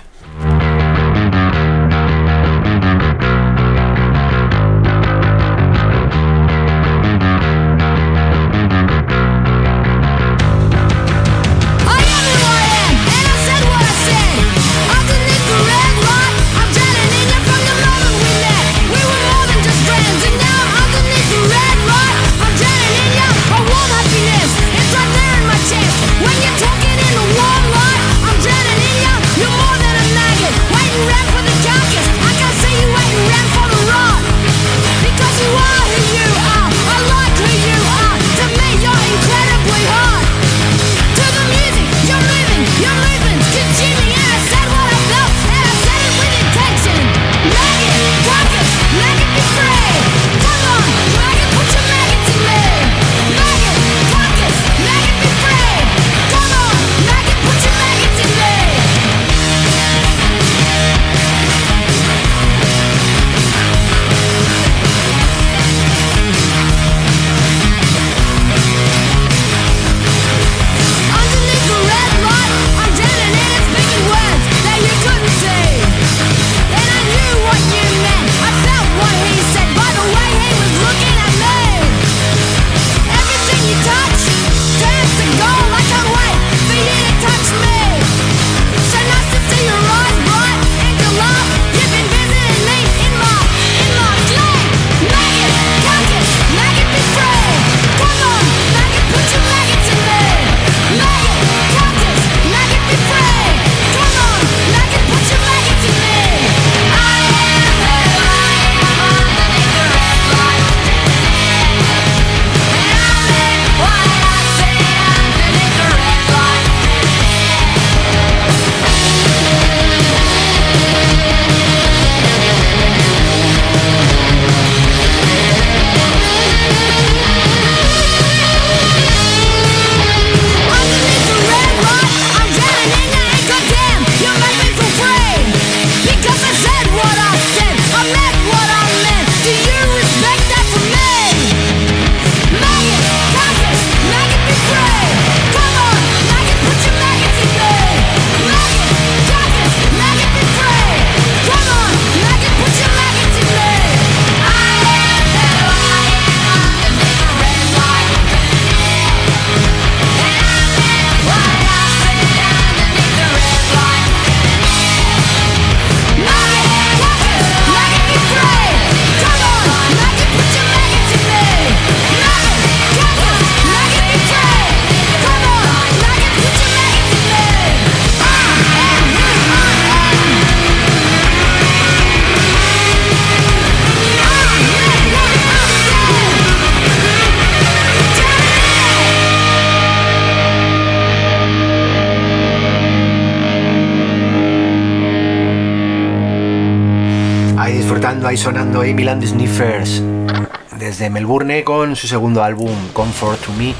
Ahí sonando Emil and the Sniffers desde Melbourne con su segundo álbum Comfort to Me.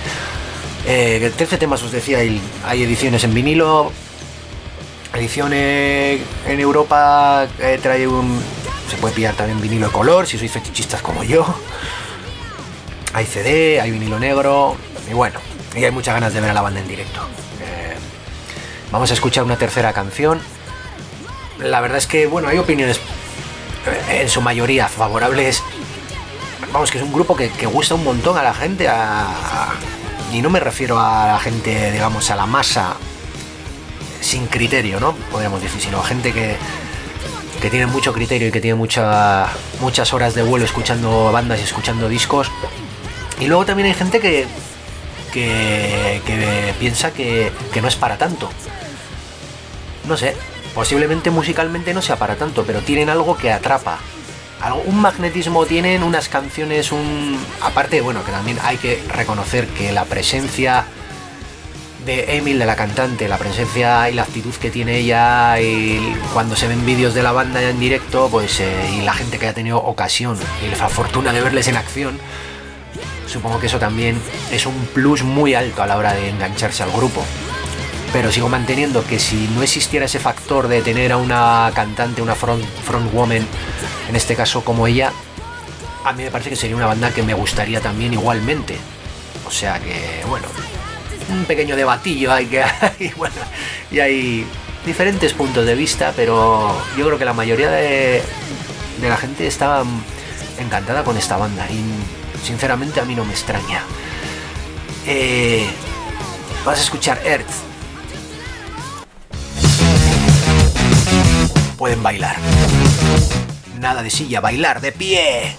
Eh, trece temas os decía, hay, hay ediciones en vinilo, ediciones en Europa, eh, trae un, se puede pillar también vinilo de color si sois fetichistas como yo, hay C D, hay vinilo negro y bueno, y hay muchas ganas de ver a la banda en directo. Eh, vamos a escuchar una tercera canción. La verdad es que bueno, hay opiniones en su mayoría favorables. Vamos, que es un grupo que, que gusta un montón a la gente, a, a, y no me refiero a la gente, digamos, a la masa sin criterio, ¿no? Podríamos decir, sino a gente que, que tiene mucho criterio y que tiene mucha, muchas horas de vuelo escuchando bandas y escuchando discos. Y luego también hay gente que, que, que piensa que, que no es para tanto. No sé. Posiblemente musicalmente no sea para tanto, pero tienen algo que atrapa. Algo, un magnetismo tienen, unas canciones, un... Aparte, bueno, que también hay que reconocer que la presencia de Emil, de la cantante, la presencia y la actitud que tiene ella, y cuando se ven vídeos de la banda en directo, pues eh, y la gente que haya tenido ocasión y la fortuna de verles en acción, supongo que eso también es un plus muy alto a la hora de engancharse al grupo. Pero sigo manteniendo que si no existiera ese factor de tener a una cantante, una front, front woman, en este caso como ella, a mí me parece que sería una banda que me gustaría también igualmente. O sea que, bueno, un pequeño debatillo hay que hay, bueno, y hay diferentes puntos de vista, pero yo creo que la mayoría de, de la gente está encantada con esta banda y sinceramente a mí no me extraña. Eh, vas a escuchar Earth. Pueden bailar. Nada de silla, bailar de pie.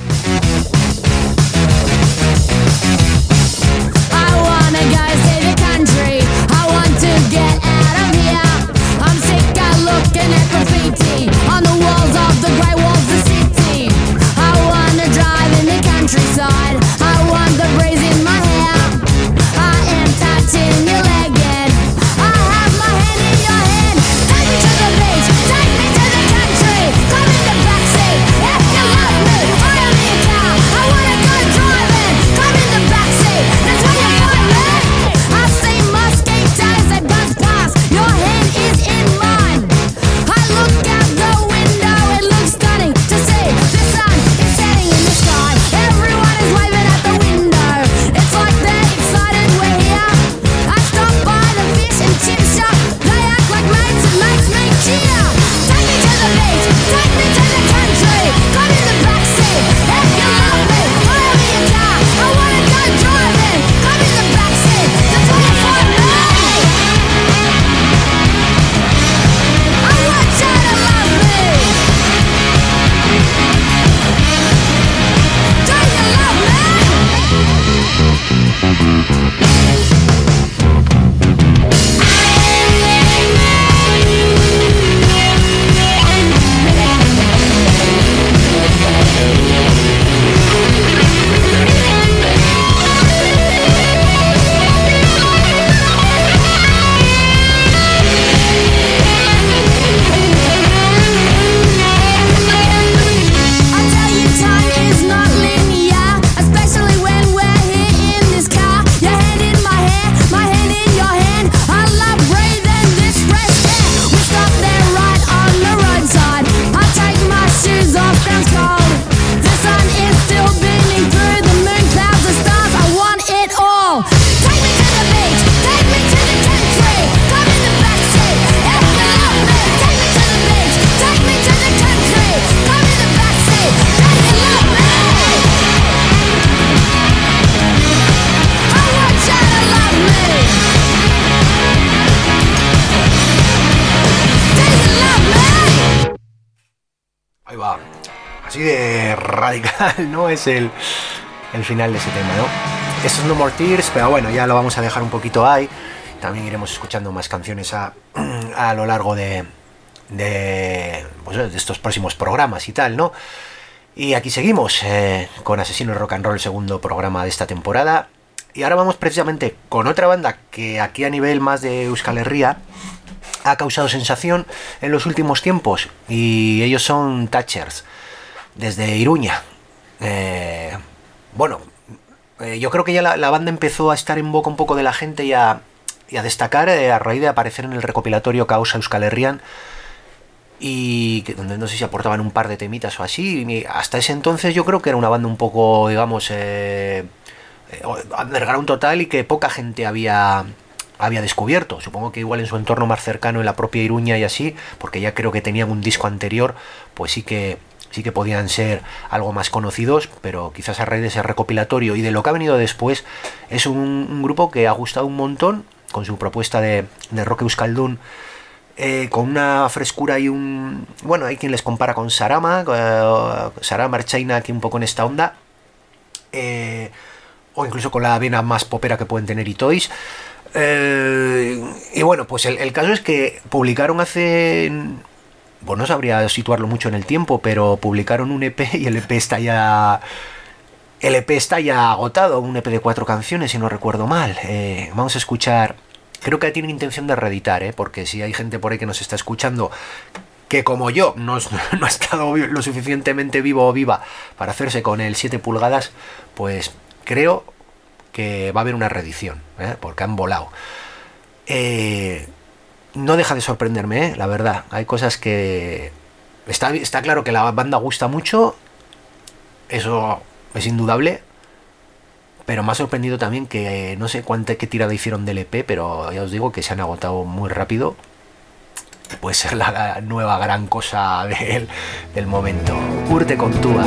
I wanna go see the country. I want to get out of here. I'm sick of looking at graffiti on the walls of the grey walls of the city. I wanna drive in the countryside. I want the breeze in my hair. I am touching your leg and I have my hand in your hand. Take me to the beach, take me to the country. Come in the backseat if you love me. I am in your car, I wanna go driving. Come in the backseat, that's where you find me. I see mosquitoes, they buzz past. Your hand is in mine. I look out the window, it looks stunning to see. The sun is setting in the sky. Everyone is waving at the window. It's like they're excited we're here. I stop by the fish and chip shop. They act like mates, it makes me cheer. Take me to the beach, take me to the country. Come in the backseat if you love me. I am in your car, I wanna go driving. Come in the backseat, that's where you find me. I want you to love me. Do you love me? I tell you time is not linear, especially when we're here in this car. Your hand in my hair, my hand in your hand. I love breathing this fresh air. We stop there right on the roadside. I take my shoes off, ground's cold. The sun is still beaming through the moon, clouds, the stars. I want it all. Take me to the beach, take me to the country. Come in the backseat if you love me. Take me to the beach, take me to the country. Come in the backseat, do you love me? I want you to love me. Do you love me? Ahí va. Así de radical, ¿no? Es el, el final de ese tema, ¿no? Esto es No More Tears, pero bueno, ya lo vamos a dejar un poquito ahí. También iremos escuchando más canciones a, a lo largo de, de, pues, de estos próximos programas y tal, ¿no? Y aquí seguimos eh, con Asesino de Rock and Roll, el segundo programa de esta temporada. Y ahora vamos precisamente con otra banda que aquí a nivel más de Euskal Herria ha causado sensación en los últimos tiempos. Y ellos son Thatchers, desde Iruña. Eh, bueno, eh, yo creo que ya la, la banda empezó a estar en boca un poco de la gente y a, y a destacar eh, a raíz de aparecer en el recopilatorio Causa Euskal Herrian, y que, donde no sé si aportaban un par de temitas o así. Y hasta ese entonces yo creo que era una banda un poco, digamos, eh, eh, underground total, y que poca gente había, había descubierto. Supongo que igual en su entorno más cercano, en la propia Iruña y así, porque ya creo que tenían un disco anterior, pues sí que sí que podían ser algo más conocidos, pero quizás a raíz de ese recopilatorio y de lo que ha venido después, es un, un grupo que ha gustado un montón con su propuesta de, de rock euskaldun, eh, con una frescura y un... Bueno, hay quien les compara con Sarama, eh, Sarama Archaina, aquí un poco en esta onda, eh, o incluso con la vena más popera que pueden tener Itois. Eh, y bueno, pues el, el caso es que publicaron hace... Pues no sabría situarlo mucho en el tiempo, pero publicaron un E P y el E P está ya... El E P está ya agotado, un E P de cuatro canciones, si no recuerdo mal. Eh, vamos a escuchar... Creo que tienen intención de reeditar, ¿eh? Porque si hay gente por ahí que nos está escuchando que, como yo, no, no ha estado lo suficientemente vivo o viva para hacerse con el siete pulgadas, pues creo que va a haber una reedición, ¿eh? Porque han volado. Eh... No deja de sorprenderme, ¿eh? La verdad. Hay cosas que... Está, está claro que la banda gusta mucho, eso es indudable. Pero me ha sorprendido también que eh, no sé cuánta qué tirada hicieron del E P, pero ya os digo que se han agotado muy rápido. Puede ser la nueva gran cosa del, del momento. Urte con Tuba.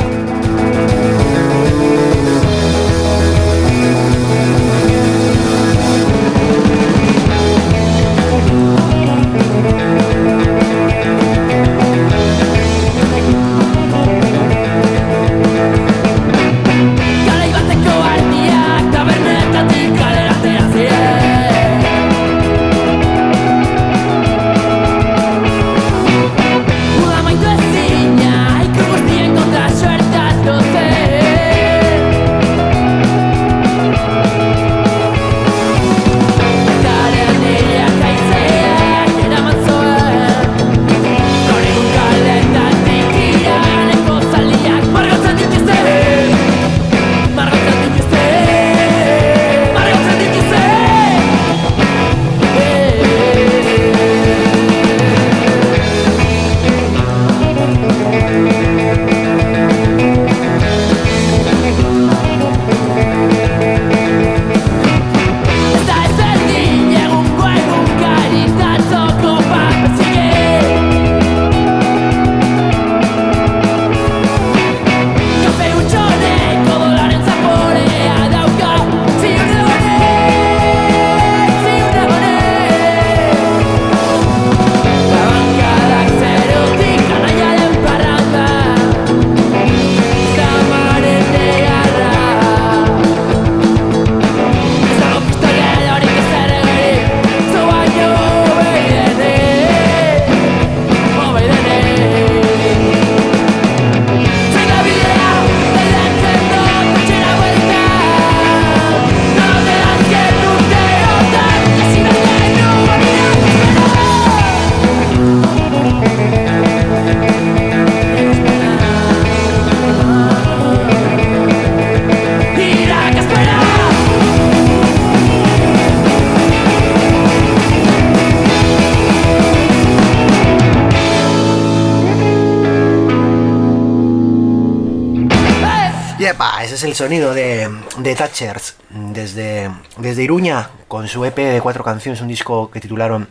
Yepa, ese es el sonido de, de Thatchers desde, desde Iruña, con su E P de cuatro canciones, un disco que titularon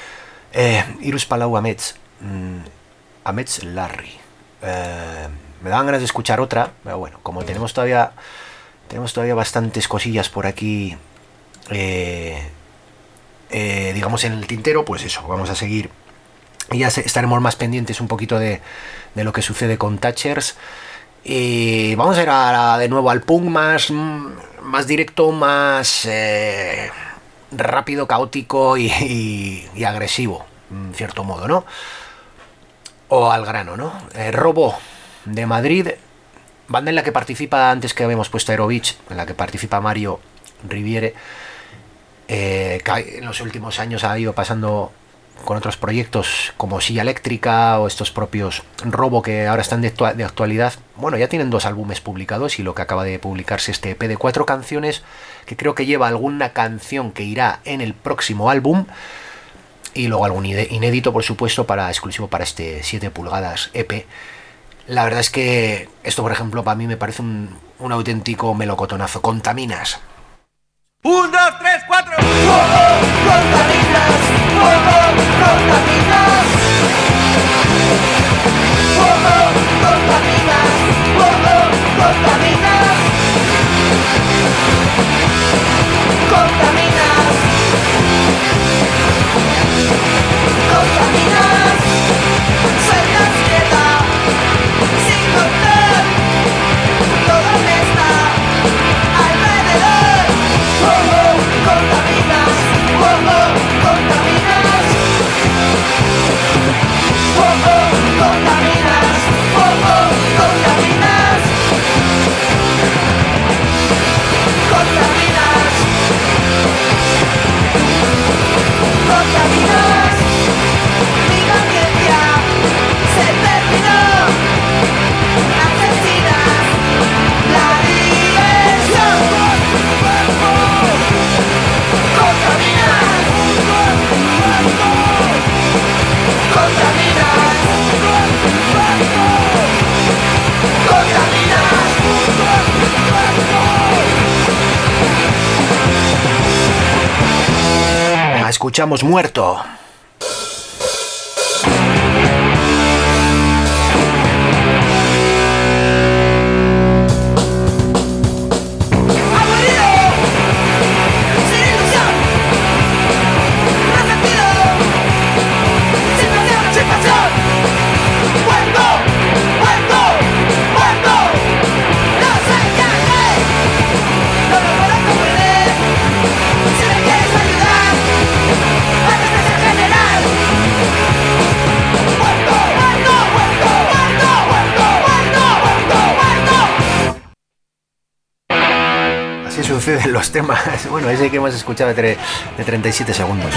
eh, Irus Palau Amets, mm, Amets Larry. Eh, me daban ganas de escuchar otra, pero bueno, como tenemos todavía tenemos todavía bastantes cosillas por aquí, eh, eh, digamos en el tintero, pues eso, vamos a seguir y ya estaremos más pendientes un poquito de, de lo que sucede con Thatchers. Y vamos a ir a, de nuevo al punk más, más directo, más eh, rápido, caótico y, y, y agresivo, en cierto modo, ¿no? O al grano, ¿no? Eh, Robo, de Madrid, banda en la que participa, antes que habíamos puesto Aerobitch, en la que participa Mario Riviere, eh, que en los últimos años ha ido pasando con otros proyectos como Silla Eléctrica o estos propios Robo, que ahora están de, actu- de actualidad. Bueno, ya tienen dos álbumes publicados y lo que acaba de publicarse este E P de cuatro canciones, que creo que lleva alguna canción que irá en el próximo álbum y luego algún inédito, por supuesto, para exclusivo para este siete pulgadas E P. La verdad es que esto, por ejemplo, para mí me parece un, un auténtico melocotonazo. Contaminas. Un, dos, tres, cuatro. Oh, oh, contaminas. Oh, oh, contaminas. Oh, oh, contaminas. Oh, oh, contaminas. Contaminas. Contaminas. Soy la ansiedad. Sin control. Todo me está alrededor. Escuchamos Muerto. Suceden los temas, bueno, ese que hemos escuchado de, de treinta y siete segundos.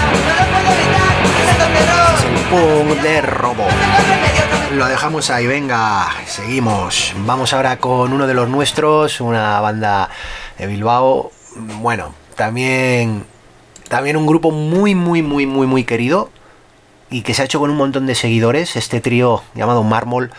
Es el punk de Robo. Lo dejamos ahí, venga, seguimos. Vamos ahora con uno de los nuestros, una banda de Bilbao. Bueno, también, también un grupo muy, muy, muy, muy, muy querido y que se ha hecho con un montón de seguidores. Este trío llamado Mármol.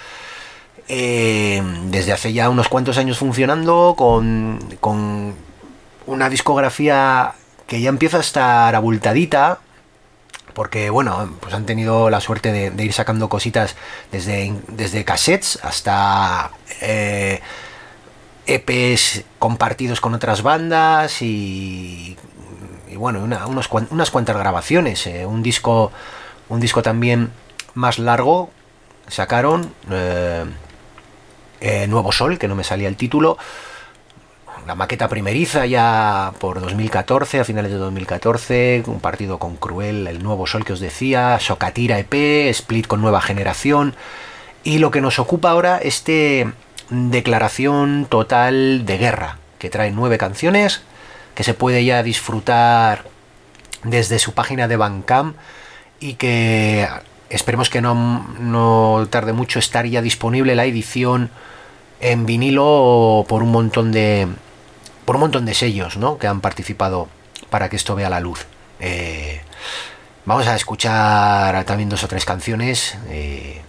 Eh, desde hace ya unos cuantos años funcionando con, con una discografía que ya empieza a estar abultadita, porque bueno, pues han tenido la suerte de, de ir sacando cositas desde, desde cassettes hasta eh, E Pes compartidos con otras bandas y, y bueno, una, unos, unas cuantas grabaciones, eh, un disco un disco también más largo sacaron, eh, eh, Nuevo Sol, que no me salía el título, la maqueta primeriza ya por dos mil catorce, a finales de dos mil catorce, compartido con Cruel, el Nuevo Sol que os decía, Sokatira E P, Split con Nueva Generación, y lo que nos ocupa ahora, este Declaración Total de Guerra, que trae nueve canciones, que se puede ya disfrutar desde su página de Bandcamp y que esperemos que no, no tarde mucho estar ya disponible la edición en vinilo por un montón de por un montón de sellos, ¿no?, que han participado para que esto vea la luz. Eh, vamos a escuchar también dos o tres canciones eh,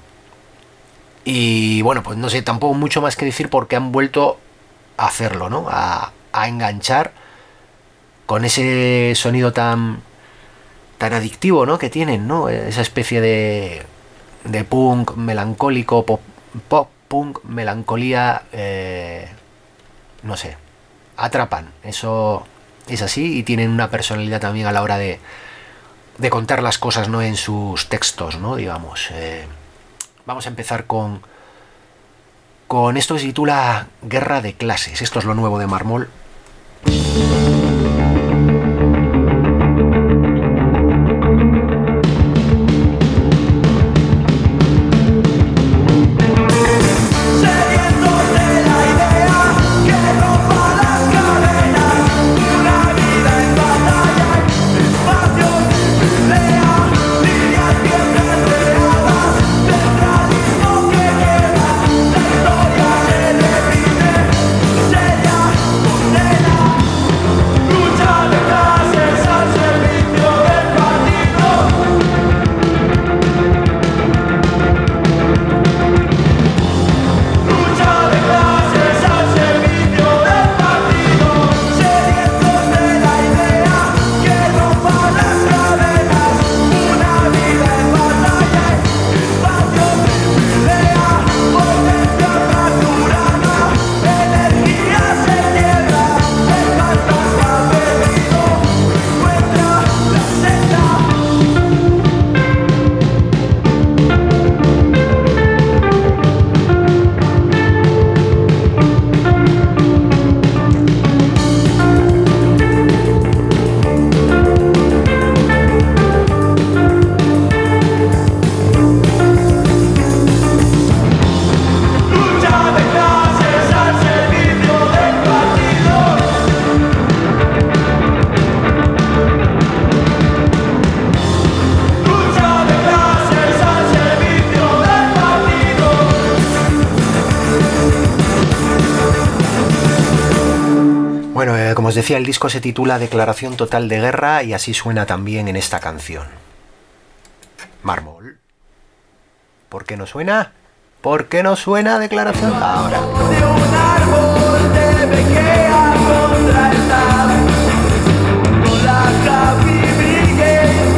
y bueno, pues no sé tampoco mucho más que decir porque han vuelto a hacerlo, ¿no?, a, a enganchar con ese sonido tan tan adictivo, ¿no?, que tienen, ¿no?, esa especie de de punk melancólico, pop, pop punk, melancolía, eh, no sé, atrapan, eso es así, y tienen una personalidad también a la hora de, de contar las cosas, ¿no?, en sus textos, ¿no?, digamos. Eh, vamos a empezar con con esto que se titula Guerra de Clases. Esto es lo nuevo de Mármol. Como os decía, el disco se titula Declaración Total de Guerra y así suena también en esta canción. Mármol. ¿Por qué no suena? ¿Por qué no suena Declaración? Ahora. Con la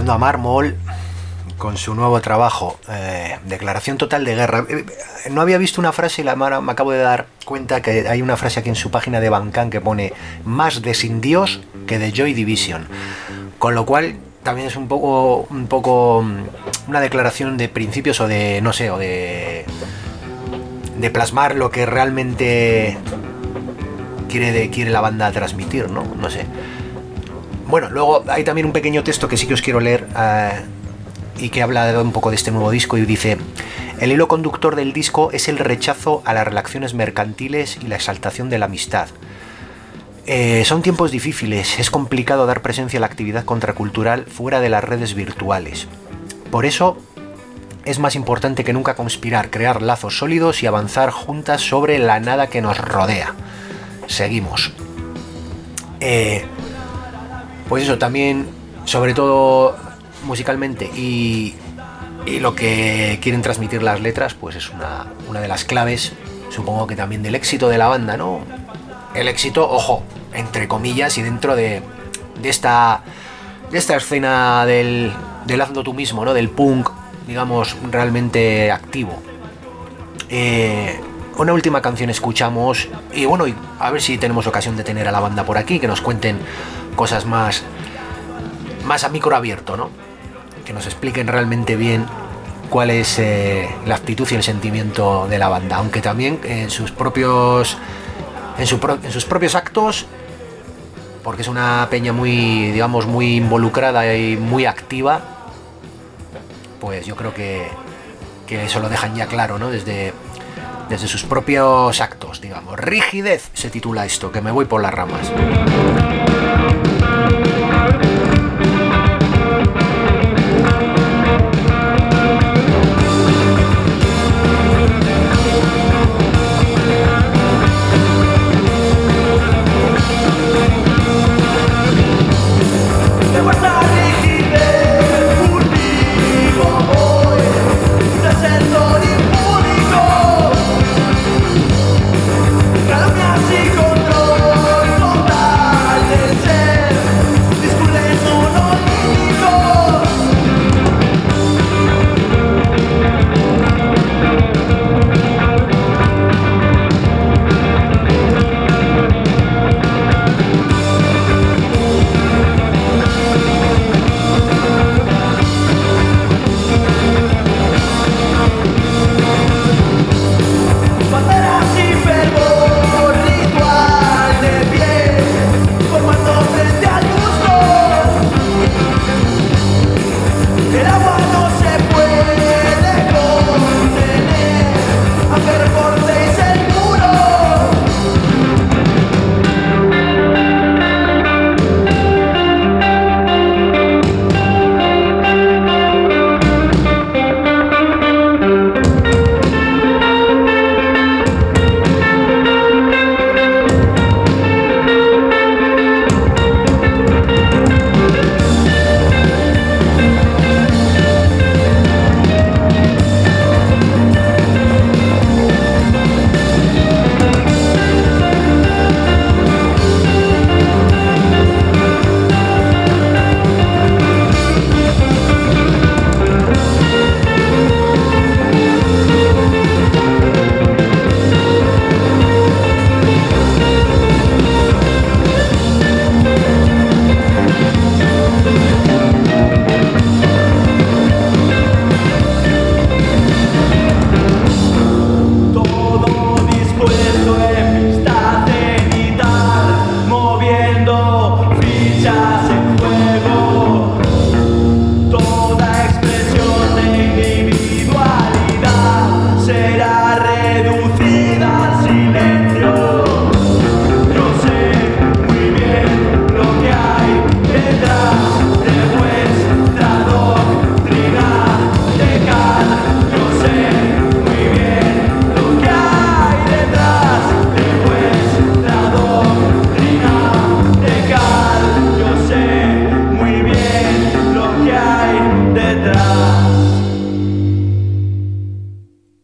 escuchando a Mármol con su nuevo trabajo, eh, Declaración Total de Guerra. Eh, no había visto una frase y la, me acabo de dar cuenta que hay una frase aquí en su página de Bandcamp que pone más de Sin Dios que de Joy Division. Con lo cual también es un poco, un poco una declaración de principios o de, no sé, o de, de plasmar lo que realmente quiere, de, quiere la banda transmitir, ¿no? No sé. Bueno, luego hay también un pequeño texto que sí que os quiero leer, eh, y que habla un poco de este nuevo disco y dice: el hilo conductor del disco es el rechazo a las relaciones mercantiles y la exaltación de la amistad. Eh, son tiempos difíciles, es complicado dar presencia a la actividad contracultural fuera de las redes virtuales. Por eso es más importante que nunca conspirar, crear lazos sólidos y avanzar juntas sobre la nada que nos rodea. Seguimos. Eh, pues eso, también, sobre todo musicalmente y, y lo que quieren transmitir las letras, pues es una, una de las claves, supongo que también del éxito de la banda, ¿no? El éxito, ojo, entre comillas, y dentro de, de esta de esta escena del, del hazlo tú mismo, ¿no? Del punk, digamos, realmente activo. Eh, una última canción escuchamos y bueno, y a ver si tenemos ocasión de tener a la banda por aquí, que nos cuenten cosas más, más a micro abierto, ¿no? Que nos expliquen realmente bien cuál es eh, la actitud y el sentimiento de la banda, aunque también en sus propios en, su pro, en sus propios actos, porque es una peña muy, digamos, muy involucrada y muy activa, pues yo creo que, que eso lo dejan ya claro, ¿no? Desde, desde sus propios actos, digamos. Rigidez se titula esto, que me voy por las ramas.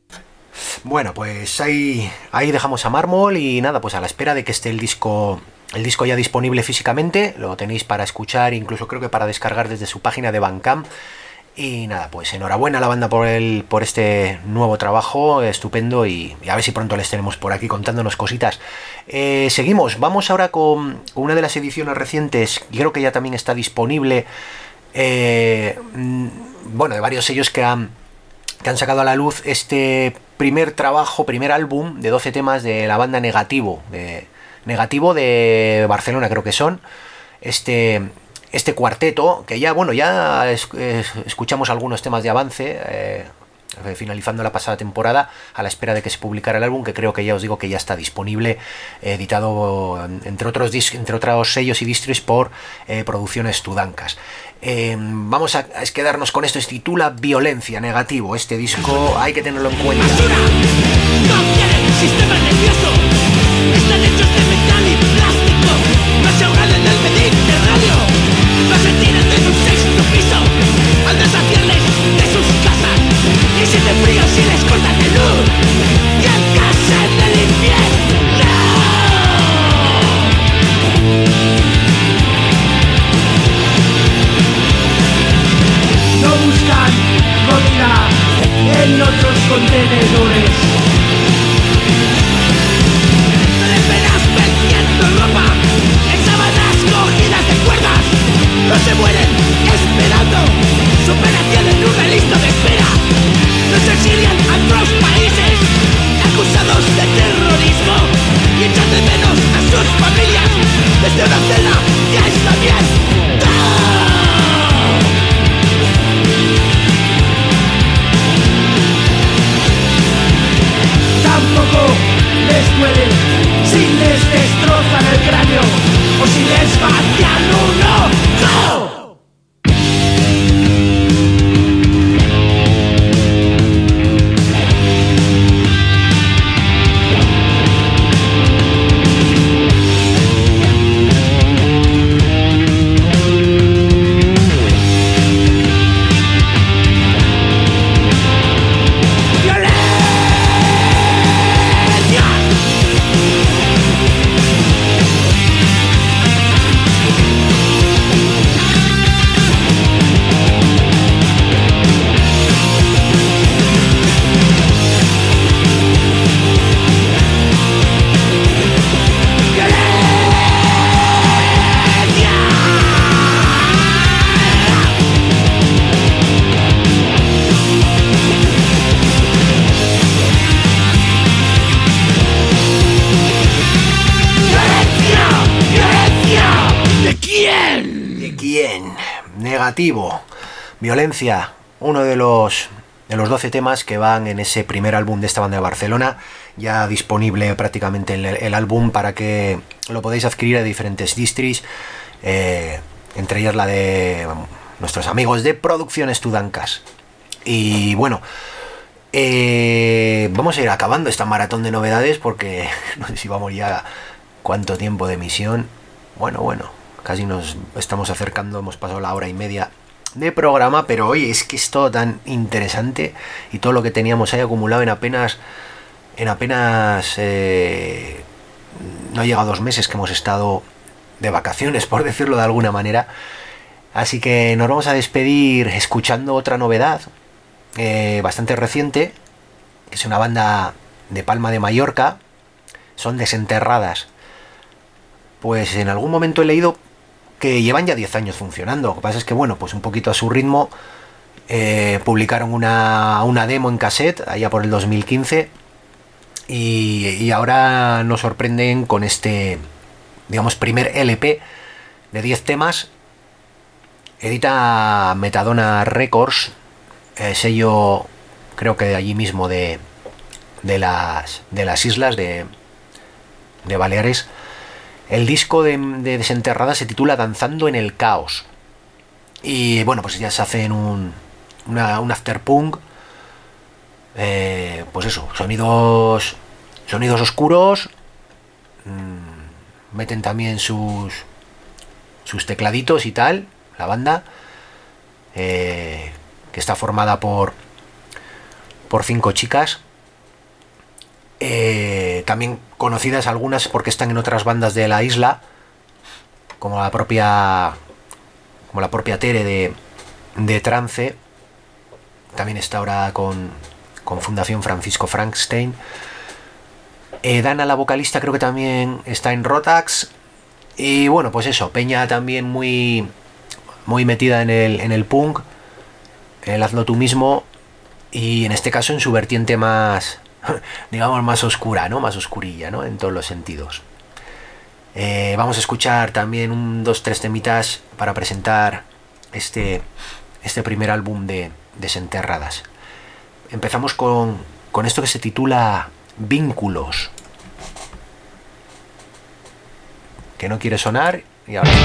Bueno, pues ahí, ahí dejamos a Mármol y nada, pues a la espera de que esté el disco el disco ya disponible físicamente, lo tenéis para escuchar, incluso creo que para descargar desde su página de Bandcamp. Y nada, pues enhorabuena a la banda por el, por este nuevo trabajo, estupendo, y, y a ver si pronto les tenemos por aquí contándonos cositas. Eh, seguimos, vamos ahora con, con una de las ediciones recientes, y creo que ya también está disponible, eh, bueno, de varios sellos que han, que han sacado a la luz este primer trabajo, primer álbum de doce temas de la banda Negativo, de, Negativo de Barcelona creo que son, este... Este cuarteto, que ya, bueno, ya es, es, escuchamos algunos temas de avance, eh, finalizando la pasada temporada, a la espera de que se publicara el álbum, que creo que ya os digo que ya está disponible, eh, editado entre otros, entre otros sellos y distris por eh, Producciones Tudancas. Eh, vamos a, a quedarnos con esto, se titula Violencia, Negativo, este disco hay que tenerlo en cuenta. Basura, no quieren sistema nervioso, están hechos de metal y plástico, no se ahogan en el Mediterráneo. No se tiran de su sexto piso al deshacerles de sus casas y si de frío si les cortan el luz y el gas en el infierno. No buscan comida en otros contenedores. Reperas vendiendo ropa en sábanas cogidas de cuerdas. No se mueren esperando superación en una lista de espera. No se exilian a otros países acusados de terrorismo y echan de menos a sus familias. Desde una celda ya está bien. ¡Ah! Tampoco les duele si les destrozan el cráneo o si les vacian uno. ¡No! Negativo, Violencia, uno de los de los doce temas que van en ese primer álbum de esta banda de Barcelona, ya disponible prácticamente el, el álbum para que lo podáis adquirir a diferentes distris, eh, entre ellas la de nuestros amigos de Producciones Tudancas. Y bueno, eh, vamos a ir acabando esta maratón de novedades porque no sé si vamos ya cuánto tiempo de emisión. Bueno, bueno, casi nos estamos acercando, hemos pasado la hora y media de programa, pero oye, es que es todo tan interesante y todo lo que teníamos ahí acumulado en apenas en apenas eh, no llega a dos meses que hemos estado de vacaciones, por decirlo de alguna manera. Así que nos vamos a despedir escuchando otra novedad eh, bastante reciente, que es una banda de Palma de Mallorca, son Desenterradas. Pues en algún momento he leído que llevan ya diez años funcionando. Lo que pasa es que, bueno, pues un poquito a su ritmo, eh, publicaron una, una demo en cassette allá por el dos mil quince y, y ahora nos sorprenden con este, digamos, primer L P de diez temas. Edita Metadona Records, eh, sello creo que de allí mismo de, de, las, de las islas de, de Baleares. El disco de, de Desenterrada se titula Danzando en el Caos. Y bueno, pues ya se hace en un, una, un afterpunk. Eh, pues eso, sonidos, sonidos oscuros. Mmm, meten también sus, sus tecladitos y tal. La banda. Eh, que está formada por, por cinco chicas. Eh, también conocidas algunas porque están en otras bandas de la isla, como la propia como la propia Tere de, de Trance. También está ahora con, con Fundación Francisco Frankenstein. Eh, Dana, la vocalista, creo que también está en Rotax. Y bueno, pues eso, peña también muy, muy metida en el, en el punk, en el hazlo tú mismo, y en este caso en su vertiente más, digamos, más oscura, ¿no? Más oscurilla, ¿no? En todos los sentidos. Eh, vamos a escuchar también un, dos, tres temitas para presentar este, este primer álbum de Desenterradas. Empezamos con, con esto que se titula Vínculos, que no quiere sonar, y ahora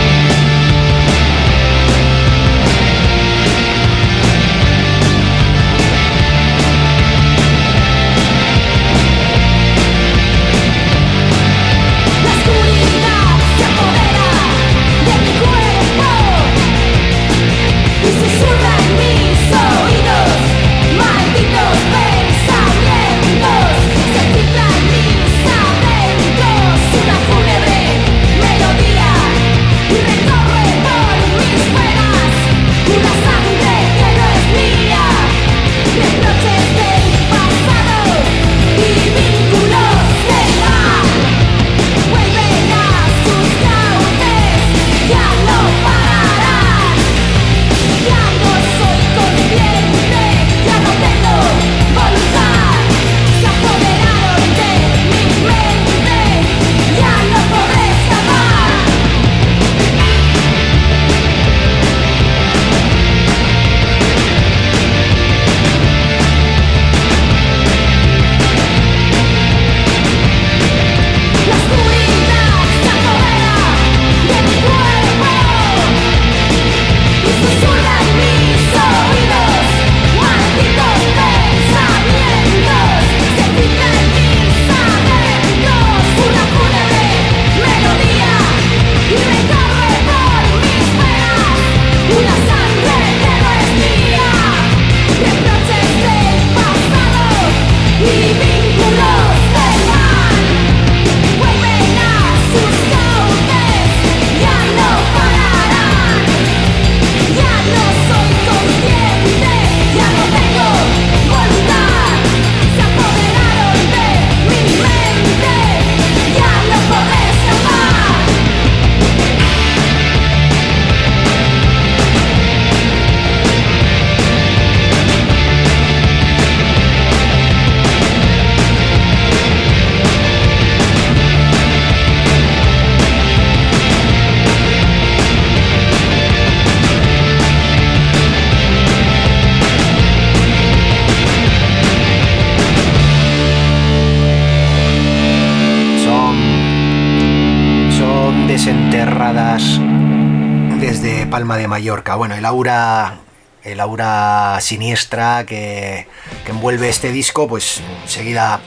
Palma de Mallorca. Bueno, el aura, el aura siniestra que, que envuelve este disco, pues enseguida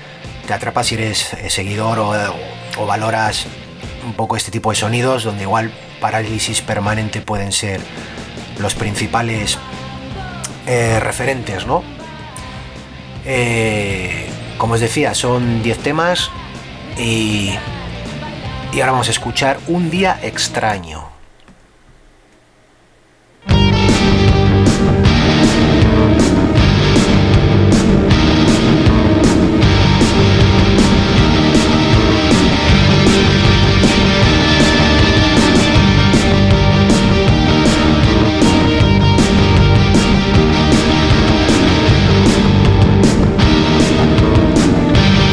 te atrapa si eres seguidor o, o valoras un poco este tipo de sonidos, donde igual Parálisis Permanente pueden ser los principales eh, referentes, ¿no? Eh, como os decía, son diez temas y, y ahora vamos a escuchar Un Día Extraño.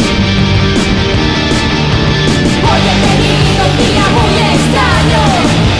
Hoy he tenido un día muy extraño.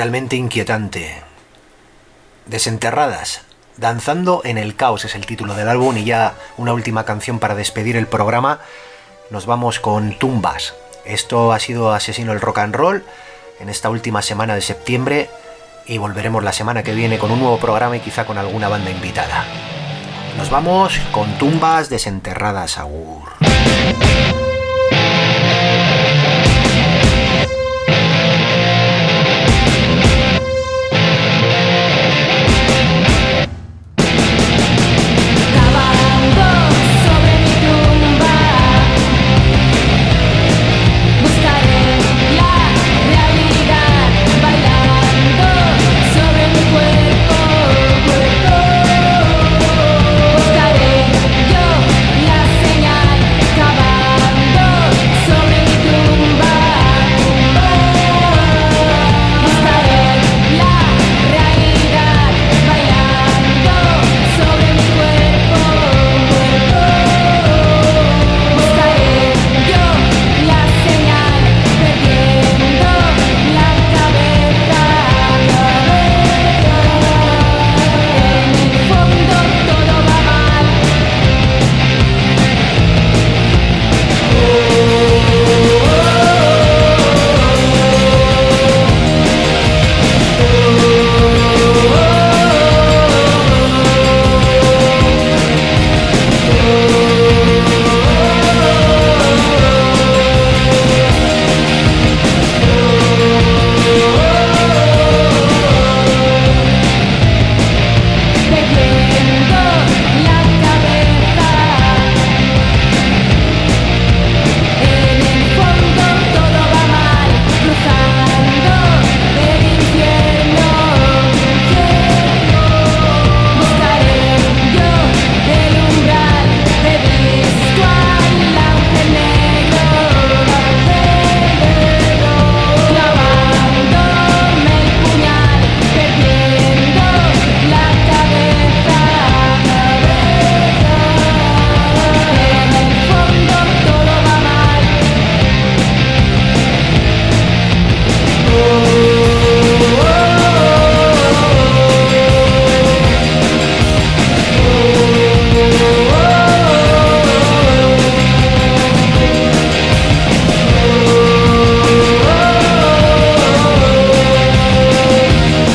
realmente inquietante. Desenterradas, danzando en el caos es el título del álbum, y ya una última canción para despedir el programa. Nos vamos con Tumbas. Esto ha sido Asesino el Rock and Roll en esta última semana de septiembre, y volveremos la semana que viene con un nuevo programa y quizá con alguna banda invitada. Nos vamos con Tumbas, Desenterradas. Agur.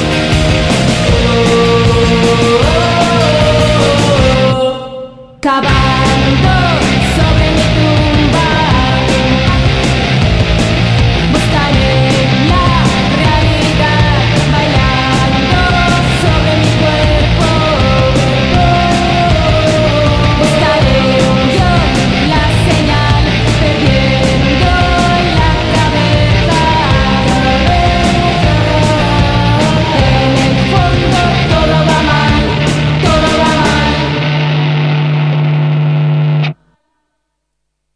Acaba